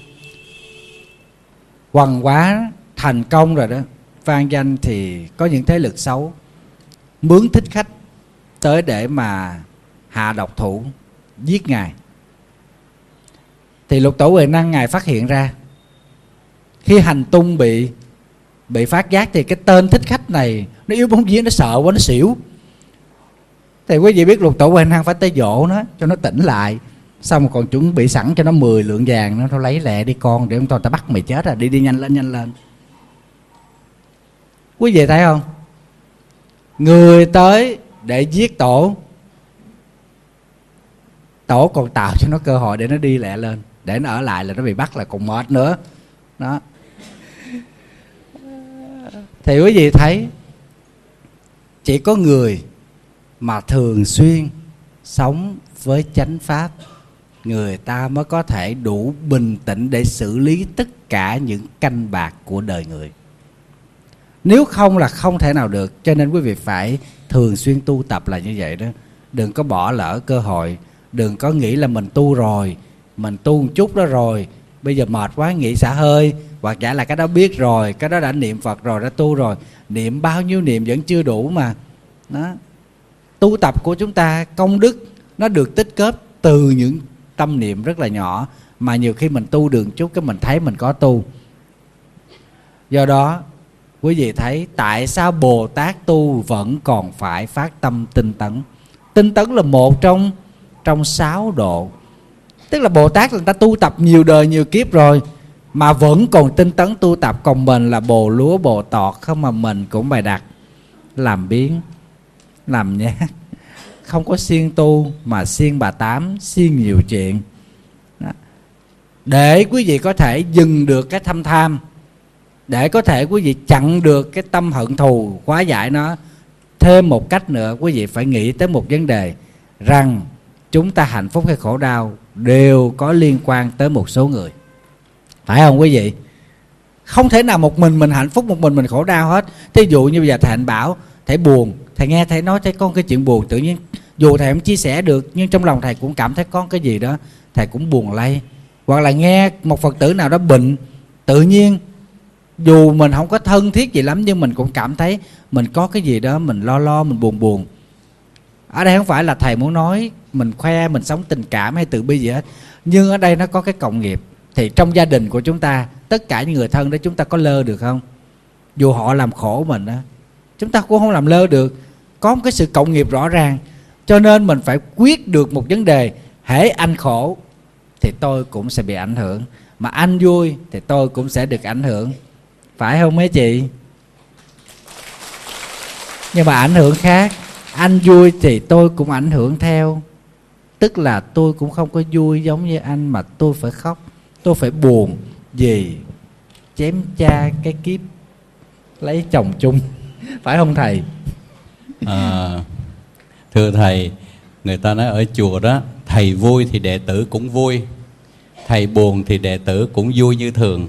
hoằng quá thành công rồi đó, vang danh, thì có những thế lực xấu mướn thích khách tới để mà hạ độc thủ, giết Ngài. Thì Lục Tổ Huệ Năng Ngài phát hiện ra, khi hành tung bị bị phát giác thì cái tên thích khách này nó yếu bóng vía, nó sợ quá, nó xỉu. Thì quý vị biết Lục Tổ Huệ Năng phải tới dỗ nó cho nó tỉnh lại, xong còn chuẩn bị sẵn cho nó mười lượng vàng, nó thôi lấy lẹ đi con, để ông ta ta bắt mày chết rồi, đi đi nhanh lên nhanh lên. Quý vị thấy không, người tới để giết Tổ, Tổ còn tạo cho nó cơ hội để nó đi lẹ lên, để nó ở lại là nó bị bắt là còn mệt nữa đó. Thì quý vị thấy, chỉ có người mà thường xuyên sống với chánh pháp, người ta mới có thể đủ bình tĩnh để xử lý tất cả những canh bạc của đời người. Nếu không là không thể nào được. Cho nên quý vị phải thường xuyên tu tập là như vậy đó. Đừng có bỏ lỡ cơ hội. Đừng có nghĩ là mình tu rồi, mình tu một chút đó rồi, bây giờ mệt quá nghỉ xả hơi, hoặc giả là cái đó biết rồi, cái đó đã niệm Phật rồi, đã tu rồi, niệm bao nhiêu niệm vẫn chưa đủ mà đó. Tu tập của chúng ta, công đức nó được tích góp từ những tâm niệm rất là nhỏ, mà nhiều khi mình tu đường chút cái mình thấy mình có tu. Do đó quý vị thấy tại sao Bồ Tát tu vẫn còn phải phát tâm tinh tấn. Tinh tấn là một trong trong sáu độ. Tức là Bồ Tát là người ta tu tập nhiều đời nhiều kiếp rồi mà vẫn còn tinh tấn tu tập. Còn mình là bồ lúa bồ tọt không, mà mình cũng bày đặt làm biến làm nhát, không có siêng tu mà siêng bà tám, siêng nhiều chuyện đó. Để quý vị có thể dừng được cái thâm tham, để có thể quý vị chặn được cái tâm hận thù, hóa giải nó, thêm một cách nữa quý vị phải nghĩ tới một vấn đề rằng chúng ta hạnh phúc hay khổ đau đều có liên quan tới một số người. Phải không quý vị? Không thể nào một mình mình hạnh phúc, một mình mình khổ đau hết. Thí dụ như bây giờ thầy Hạnh bảo thầy buồn, thầy nghe thầy nói thấy con cái chuyện buồn, tự nhiên dù thầy không chia sẻ được nhưng trong lòng thầy cũng cảm thấy có cái gì đó thầy cũng buồn lây. Hoặc là nghe một Phật tử nào đó bệnh, tự nhiên dù mình không có thân thiết gì lắm nhưng mình cũng cảm thấy mình có cái gì đó mình lo lo, mình buồn buồn. Ở đây không phải là thầy muốn nói mình khoe mình sống tình cảm hay từ bi gì hết, nhưng ở đây nó có cái cộng nghiệp. Thì trong gia đình của chúng ta, tất cả những người thân đó chúng ta có lơ được không? Dù họ làm khổ mình đó, chúng ta cũng không làm lơ được. Có một cái sự cộng nghiệp rõ ràng. Cho nên mình phải quyết được một vấn đề: hễ anh khổ thì tôi cũng sẽ bị ảnh hưởng, mà anh vui thì tôi cũng sẽ được ảnh hưởng. Phải không mấy chị? Nhưng mà ảnh hưởng khác. Anh vui thì tôi cũng ảnh hưởng theo. Tức là tôi cũng không có vui giống như anh, mà tôi phải khóc, tôi phải buồn vì chém cha cái kiếp lấy chồng chung. Phải không thầy? À, thưa thầy, người ta nói ở chùa đó, thầy vui thì đệ tử cũng vui, thầy buồn thì đệ tử cũng vui như thường.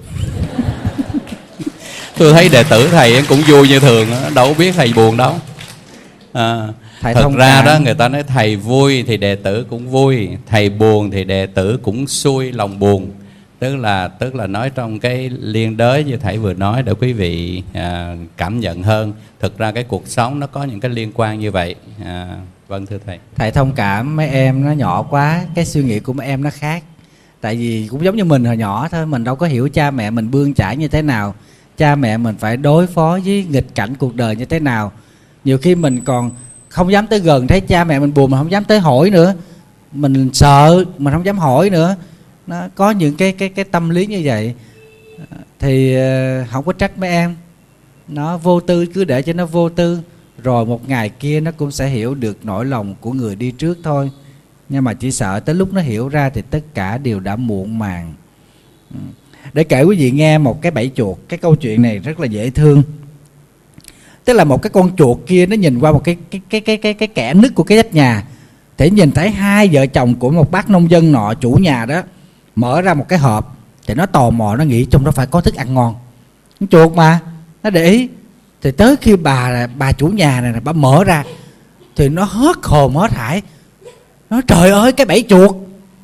Tôi thấy đệ tử thầy cũng vui như thường, đâu biết thầy buồn đâu. À, thật ra đó, người ta nói thầy vui thì đệ tử cũng vui, thầy buồn thì đệ tử cũng xuôi lòng buồn. Tức là tức là nói trong cái liên đới như thầy vừa nói để quý vị à, cảm nhận hơn. Thực ra cái cuộc sống nó có những cái liên quan như vậy. À, vâng thưa thầy. Thầy thông cảm mấy em nó nhỏ quá, cái suy nghĩ của mấy em nó khác. Tại vì cũng giống như mình hồi nhỏ thôi, mình đâu có hiểu cha mẹ mình bươn chải như thế nào, cha mẹ mình phải đối phó với nghịch cảnh cuộc đời như thế nào. Nhiều khi mình còn không dám tới gần, thấy cha mẹ mình buồn mình không dám tới hỏi nữa, mình sợ mình không dám hỏi nữa. Nó có những cái cái cái tâm lý như vậy thì không có trách mấy em. Nó vô tư, cứ để cho nó vô tư, rồi một ngày kia nó cũng sẽ hiểu được nỗi lòng của người đi trước thôi. Nhưng mà chỉ sợ tới lúc nó hiểu ra thì tất cả đều đã muộn màng. Để kể quý vị nghe một cái bẫy chuột. Cái câu chuyện này rất là dễ thương. Tức là một cái con chuột kia nó nhìn qua một cái cái cái cái cái cái kẽ nứt của cái vách nhà, thì nhìn thấy hai vợ chồng của một bác nông dân nọ, chủ nhà đó, mở ra một cái hộp. Thì nó tò mò, nó nghĩ trong đó phải có thức ăn ngon. Con chuột mà, nó để ý. Thì tới khi bà bà chủ nhà này bà mở ra thì nó hớt hồn hớt hải. Nó trời ơi cái bẫy chuột.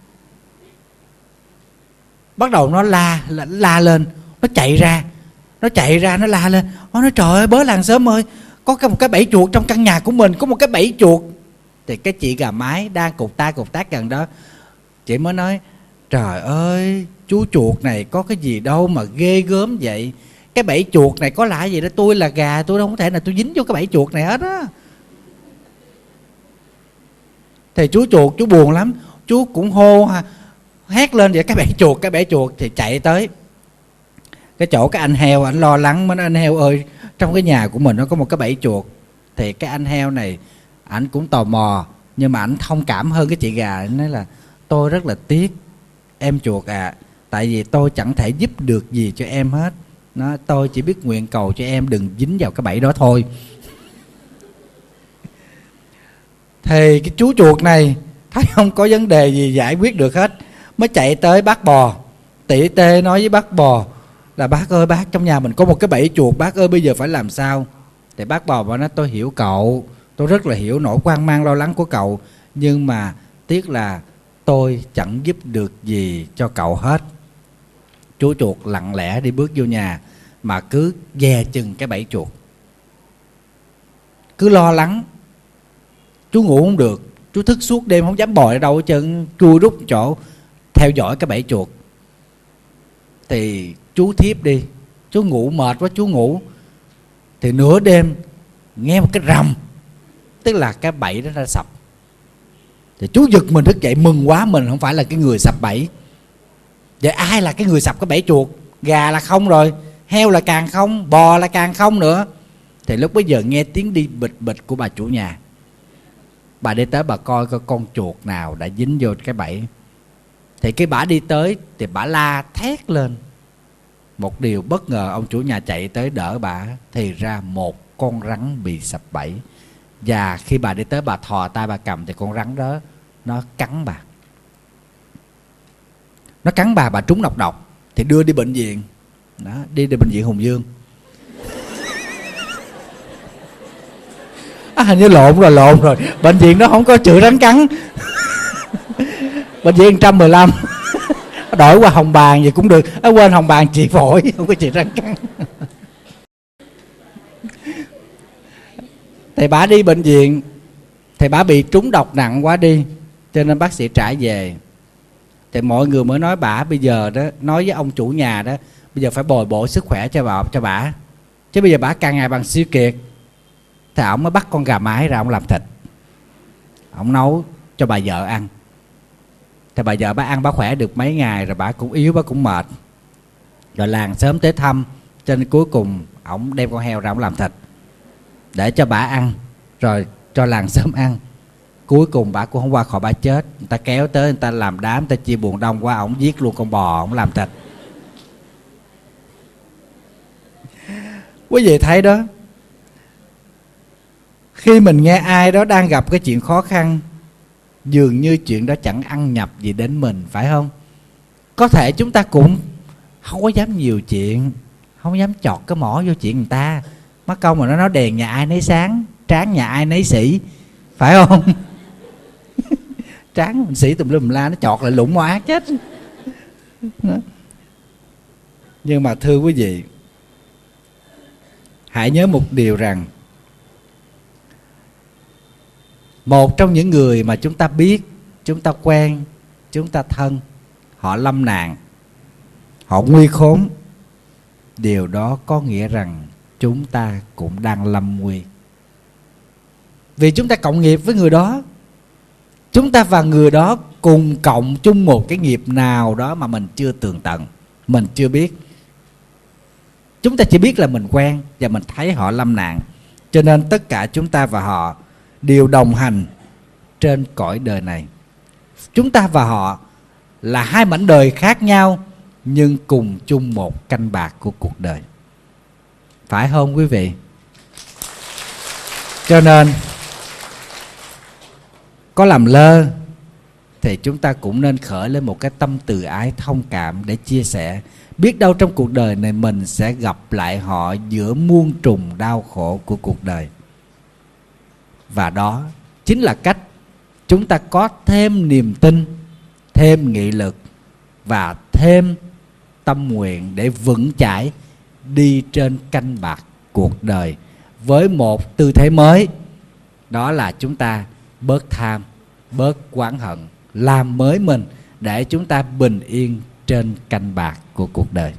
Bắt đầu nó la, la la lên, nó chạy ra, nó chạy ra nó la lên. Nó nói trời ơi bớ làng xóm ơi, có một cái bẫy chuột trong căn nhà của mình, có một cái bẫy chuột. Thì cái chị gà mái đang cục ta cục tác gần đó, chị mới nói: trời ơi, chú chuột này có cái gì đâu mà ghê gớm vậy. Cái bẫy chuột này có lạ gì đó, tôi là gà, tôi không thể nào tôi dính vô cái bẫy chuột này hết á. Thì chú chuột chú buồn lắm, chú cũng hô hét lên vậy: cái bẫy chuột, cái bẫy chuột. Thì chạy tới cái chỗ cái anh heo, anh lo lắng, mới nói: anh heo ơi, trong cái nhà của mình nó có một cái bẫy chuột. Thì cái anh heo này ảnh cũng tò mò, nhưng mà ảnh thông cảm hơn cái chị gà. Anh nói là: tôi rất là tiếc em chuột à, tại vì tôi chẳng thể giúp được gì cho em hết. Nó, tôi chỉ biết nguyện cầu cho em đừng dính vào cái bẫy đó thôi. Thì cái chú chuột này thấy không có vấn đề gì giải quyết được hết, mới chạy tới bác bò, tỉ tê nói với bác bò là: bác ơi, bác, trong nhà mình có một cái bẫy chuột, bác ơi bây giờ phải làm sao? Thì bác bò bảo nói: tôi hiểu cậu, tôi rất là hiểu nỗi hoang mang lo lắng của cậu, nhưng mà tiếc là tôi chẳng giúp được gì cho cậu hết. Chú chuột lặng lẽ đi bước vô nhà, mà cứ dè chừng cái bẫy chuột, cứ lo lắng. Chú ngủ không được, chú thức suốt đêm không dám bò ở đâu hết trơn, chui rút chỗ theo dõi cái bẫy chuột. Thì chú thiếp đi, chú ngủ mệt quá, chú ngủ. Thì nửa đêm nghe một cái rầm, tức là cái bẫy đó đã sập. Thì chú giật mình thức dậy, mừng quá, mình không phải là cái người sập bẫy. Vậy ai là cái người sập cái bẫy chuột? Gà là không rồi, heo là càng không, bò là càng không nữa. Thì lúc bấy giờ nghe tiếng đi bịch bịch của bà chủ nhà. Bà đi tới bà coi coi con chuột nào đã dính vô cái bẫy. Thì cái bà đi tới thì bà la thét lên. Một điều bất ngờ, ông chủ nhà chạy tới đỡ bà, thì ra một con rắn bị sập bẫy. Và khi bà đi tới bà thò tay bà cầm, thì con rắn đó nó cắn bà. Nó cắn bà, bà trúng độc độc. Thì đưa đi bệnh viện. Đó, đi đi bệnh viện Hùng Vương. À, hình như lộn rồi, lộn rồi. Bệnh viện đó không có chữ rắn cắn. Bệnh viện một trăm mười lăm. Đổi qua Hồng Bàng gì cũng được. À, quên, Hồng Bàng trị phổi, không có trị rắn cắn. Thì bà đi bệnh viện, thì bà bị trúng độc nặng quá đi, cho nên bác sĩ trả về. Thì mọi người mới nói bà bây giờ đó, nói với ông chủ nhà đó, bây giờ phải bồi bổ sức khỏe cho bà, cho bà. Chứ bây giờ bà càng ngày bằng siêu kiệt. Thì ổng mới bắt con gà mái ra, ổng làm thịt, ổng nấu cho bà vợ ăn. Thì bà vợ bà ăn, bà khỏe được mấy ngày rồi, bà cũng yếu, bà cũng mệt. Rồi làng sớm tới thăm, cho nên cuối cùng ổng đem con heo ra, ổng làm thịt để cho bà ăn, rồi cho làng sớm ăn. Cuối cùng bà cũng không qua khỏi bà chết. Người ta kéo tới, người ta làm đám, người ta chia buồn đông qua, ổng giết luôn con bò, ổng làm thịt. Quý vị thấy đó, khi mình nghe ai đó đang gặp cái chuyện khó khăn, dường như chuyện đó chẳng ăn nhập gì đến mình, phải không? Có thể chúng ta cũng không có dám nhiều chuyện, không dám chọt cái mỏ vô chuyện người ta. Mắc công mà nó nói đèn nhà ai nấy sáng, tráng nhà ai nấy sĩ, phải không? Tráng mình sĩ tùm lum la, nó chọt lại lụng moát chết. Nhưng mà thưa quý vị, hãy nhớ một điều rằng, một trong những người mà chúng ta biết, chúng ta quen, chúng ta thân, họ lâm nạn, họ nguy khốn, điều đó có nghĩa rằng chúng ta cũng đang lâm nguy. Vì chúng ta cộng nghiệp với người đó, chúng ta và người đó cùng cộng chung một cái nghiệp nào đó mà mình chưa tường tận, mình chưa biết. Chúng ta chỉ biết là mình quen và mình thấy họ lâm nạn. Cho nên tất cả chúng ta và họ đều đồng hành trên cõi đời này. Chúng ta và họ là hai mảnh đời khác nhau, nhưng cùng chung một canh bạc của cuộc đời, phải không quý vị? Cho nên có làm lơ thì chúng ta cũng nên khởi lên một cái tâm từ ái thông cảm để chia sẻ. Biết đâu trong cuộc đời này mình sẽ gặp lại họ giữa muôn trùng đau khổ của cuộc đời. Và đó chính là cách chúng ta có thêm niềm tin, thêm nghị lực và thêm tâm nguyện để vững chãi đi trên canh bạc cuộc đời với một tư thế mới. Đó là chúng ta bớt tham, bớt oán hận, làm mới mình để chúng ta bình yên trên canh bạc của cuộc đời.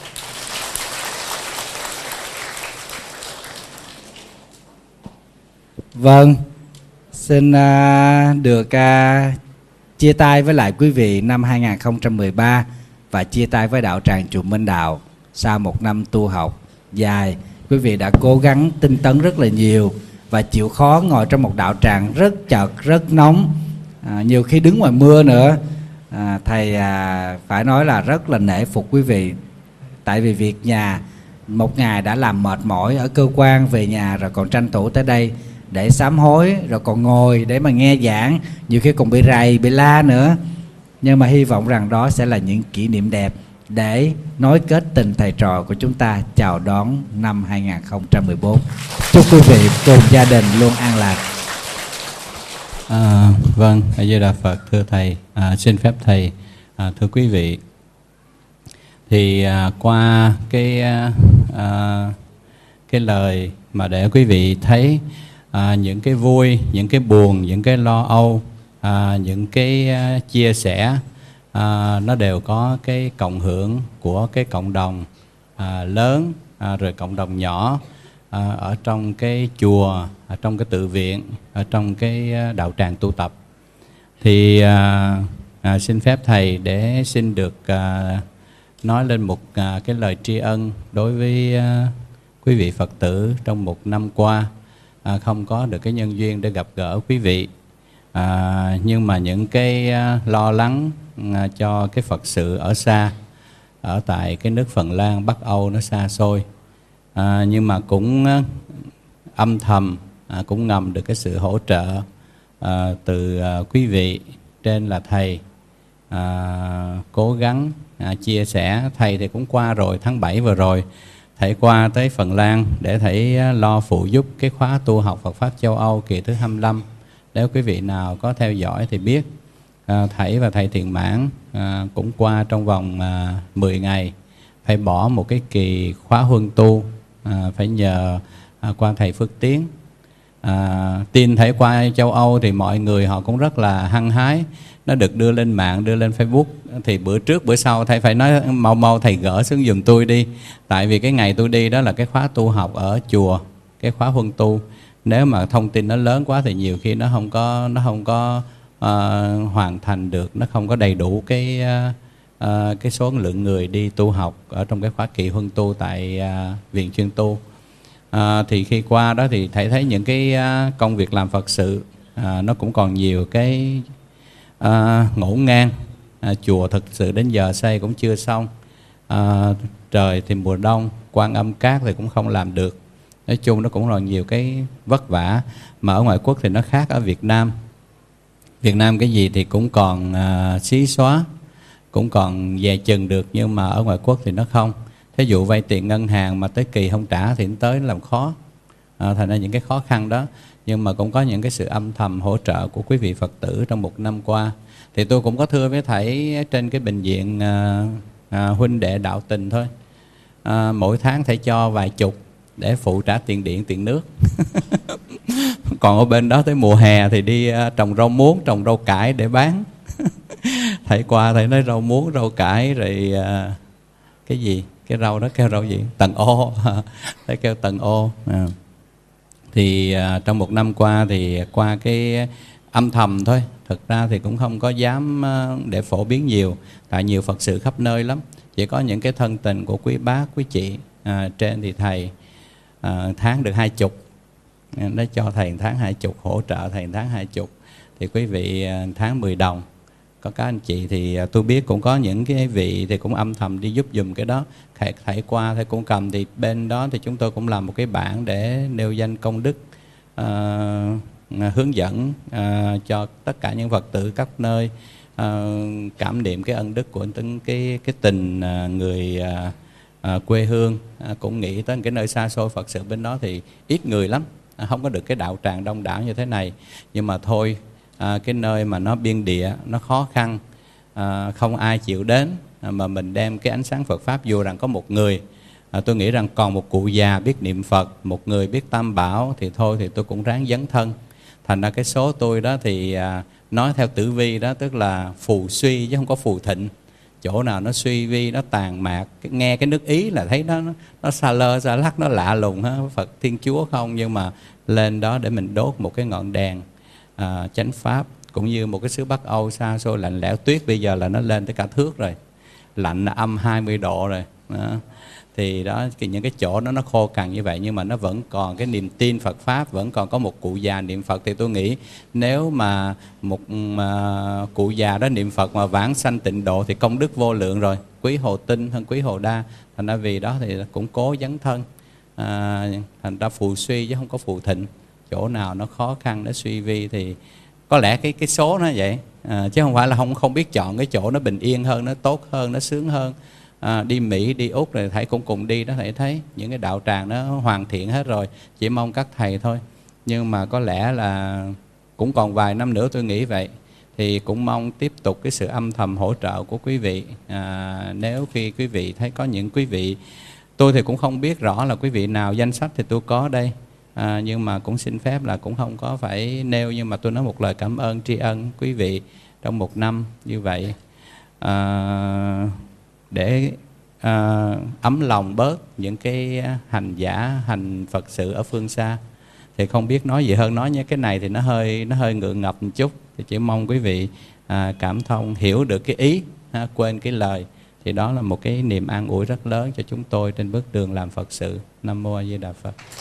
Vâng, xin uh, được uh, chia tay với lại quý vị năm hai không một ba và chia tay với đạo tràng chùa Minh Đạo. Sau một năm tu học dài, quý vị đã cố gắng tinh tấn rất là nhiều và chịu khó ngồi trong một đạo tràng rất chật, rất nóng, à, nhiều khi đứng ngoài mưa nữa. à, Thầy à, phải nói là rất là nể phục quý vị. Tại vì việc nhà một ngày đã làm mệt mỏi ở cơ quan, về nhà rồi còn tranh thủ tới đây để sám hối, rồi còn ngồi để mà nghe giảng, nhiều khi còn bị rầy, bị la nữa. Nhưng mà hy vọng rằng đó sẽ là những kỷ niệm đẹp để nối kết tình thầy trò của chúng ta chào đón năm hai không một bốn. Chúc quý vị cùng gia đình luôn an lạc. À, vâng, A Di Đà Phật. Thưa thầy, à, xin phép thầy, à, thưa quý vị, thì à, qua cái à, cái lời mà để quý vị thấy à, những cái vui, những cái buồn, những cái lo âu, à, những cái à, chia sẻ, à, nó đều có cái cộng hưởng của cái cộng đồng à, lớn, à, rồi cộng đồng nhỏ, à, ở trong cái chùa, ở trong cái tự viện, ở trong cái đạo tràng tu tập. Thì à, à, xin phép thầy để xin được à, nói lên một à, cái lời tri ân đối với à, quý vị Phật tử trong một năm qua à, không có được cái nhân duyên để gặp gỡ quý vị. À, nhưng mà những cái à, lo lắng à, cho cái Phật sự ở xa, ở tại cái nước Phần Lan, Bắc Âu nó xa xôi, à, nhưng mà cũng à, âm thầm à, cũng ngầm được cái sự hỗ trợ à, từ à, quý vị. Trên là thầy à, cố gắng à, chia sẻ. Thầy thì cũng qua rồi, tháng bảy vừa rồi thầy qua tới Phần Lan để thầy à, lo phụ giúp cái khóa tu học Phật Pháp châu Âu kỳ thứ hai mươi lăm. Nếu quý vị nào có theo dõi thì biết à, thầy và thầy Thiện Mãn à, cũng qua trong vòng à, mười ngày, phải bỏ một cái kỳ khóa huân tu, à, phải nhờ à, qua thầy Phước Tiến. À, tin thầy qua châu Âu thì mọi người họ cũng rất là hăng hái, nó được đưa lên mạng, đưa lên Facebook. Thì bữa trước bữa sau thầy phải nói mau mau thầy gỡ xuống giùm tôi đi, tại vì cái ngày tôi đi đó là cái khóa tu học ở chùa, cái khóa huân tu. Nếu mà thông tin nó lớn quá thì nhiều khi nó không có nó không có uh, hoàn thành được, nó không có đầy đủ cái uh, uh, cái số lượng người đi tu học ở trong cái khóa kỳ huân tu tại uh, viện chuyên tu. À, thì khi qua đó thì thầy thấy những cái uh, công việc làm Phật sự uh, nó cũng còn nhiều cái uh, ngổn ngang. uh, Chùa thực sự đến giờ xây cũng chưa xong. uh, Trời thì mùa đông, Quan Âm Cát thì cũng không làm được. Nói chung nó cũng còn nhiều cái vất vả. Mà ở ngoại quốc thì nó khác ở Việt Nam. Việt Nam cái gì thì cũng còn uh, xí xóa, cũng còn dè chừng được. Nhưng mà ở ngoại quốc thì nó không. Thí dụ vay tiền ngân hàng mà tới kỳ không trả thì tới làm khó. à, Thành ra những cái khó khăn đó. Nhưng mà cũng có những cái sự âm thầm hỗ trợ của quý vị Phật tử trong một năm qua. Thì tôi cũng có thưa với thầy trên cái bệnh viện à, à, huynh đệ đạo tình thôi, à, mỗi tháng thầy cho vài chục để phụ trả tiền điện, tiền nước. Còn ở bên đó tới mùa hè thì đi uh, trồng rau muống, trồng rau cải để bán. Thầy qua thầy nói rau muống, rau cải rồi uh, cái gì, cái rau đó kêu rau gì, tần ô. Thầy kêu tần ô. à. Thì uh, trong một năm qua thì qua cái âm thầm thôi, thực ra thì cũng không có dám uh, để phổ biến nhiều, tại nhiều Phật sự khắp nơi lắm. Chỉ có những cái thân tình của quý bác, quý chị uh, trên thì thầy À, tháng được hai chục, nó cho thầy tháng hai chục, hỗ trợ thầy tháng hai chục. Thì quý vị tháng mười đồng. Có các anh chị thì tôi biết cũng có những cái vị thì cũng âm thầm đi giúp dùm cái đó. Thầy, thầy qua thầy cũng cầm, thì bên đó thì chúng tôi cũng làm một cái bảng để nêu danh công đức, à, hướng dẫn à, cho tất cả những Phật tử các nơi à, cảm niệm cái ân đức của từng cái, cái tình à, người à, À, quê hương, à, cũng nghĩ tới cái nơi xa xôi Phật sự bên đó thì ít người lắm, à, không có được cái đạo tràng đông đảo như thế này. Nhưng mà thôi, à, cái nơi mà nó biên địa, nó khó khăn, à, không ai chịu đến, à, mà mình đem cái ánh sáng Phật Pháp, dù rằng có một người, à, tôi nghĩ rằng còn một cụ già biết niệm Phật, một người biết Tam Bảo, thì thôi thì tôi cũng ráng dấn thân. thành ra cái số tôi đó thì à, nói theo tử vi đó, tức là phù suy chứ không có phù thịnh. Chỗ nào nó suy vi, nó tàn mạc, nghe cái nước Ý là thấy nó nó xa lơ xa lắc, nó lạ lùng ha, Phật Thiên Chúa không. Nhưng mà lên đó để mình đốt một cái ngọn đèn à, chánh pháp, cũng như một cái xứ Bắc Âu xa xôi lạnh lẽo, tuyết bây giờ là nó lên tới cả thước rồi, lạnh là âm hai mươi độ rồi đó. Thì đó, những cái chỗ đó nó khô cằn như vậy, nhưng mà nó vẫn còn cái niềm tin Phật Pháp, vẫn còn có một cụ già niệm Phật. Thì tôi nghĩ nếu mà một mà cụ già đó niệm Phật mà vãng sanh tịnh độ thì công đức vô lượng rồi, quý Hồ Tinh hơn quý Hồ Đa. Thành ra vì đó thì cũng cố dấn thân, à, thành ra phù suy chứ không có phù thịnh. Chỗ nào nó khó khăn, nó suy vi thì có lẽ cái cái số nó vậy, à, chứ không phải là không không biết chọn cái chỗ nó bình yên hơn, nó tốt hơn, nó sướng hơn. À, đi Mỹ, đi Úc rồi thầy cũng cùng đi đó, thầy thấy những cái đạo tràng nó hoàn thiện hết rồi, chỉ mong các thầy thôi. Nhưng mà có lẽ là cũng còn vài năm nữa tôi nghĩ vậy. Thì cũng mong tiếp tục cái sự âm thầm hỗ trợ của quý vị. À, nếu khi quý vị thấy có những quý vị, tôi thì cũng không biết rõ là quý vị nào, danh sách thì tôi có đây, à, nhưng mà cũng xin phép là cũng không có phải nêu, nhưng mà tôi nói một lời cảm ơn tri ân quý vị trong một năm như vậy, à, để à, ấm lòng bớt những cái hành giả, hành Phật sự ở phương xa. Thì không biết nói gì hơn nói, như cái này thì nó hơi nó hơi ngượng ngập một chút, thì chỉ mong quý vị à, cảm thông, hiểu được cái ý, ha, quên cái lời. Thì đó là một cái niềm an ủi rất lớn cho chúng tôi trên bước đường làm Phật sự. Nam Mô A Di Đà Phật.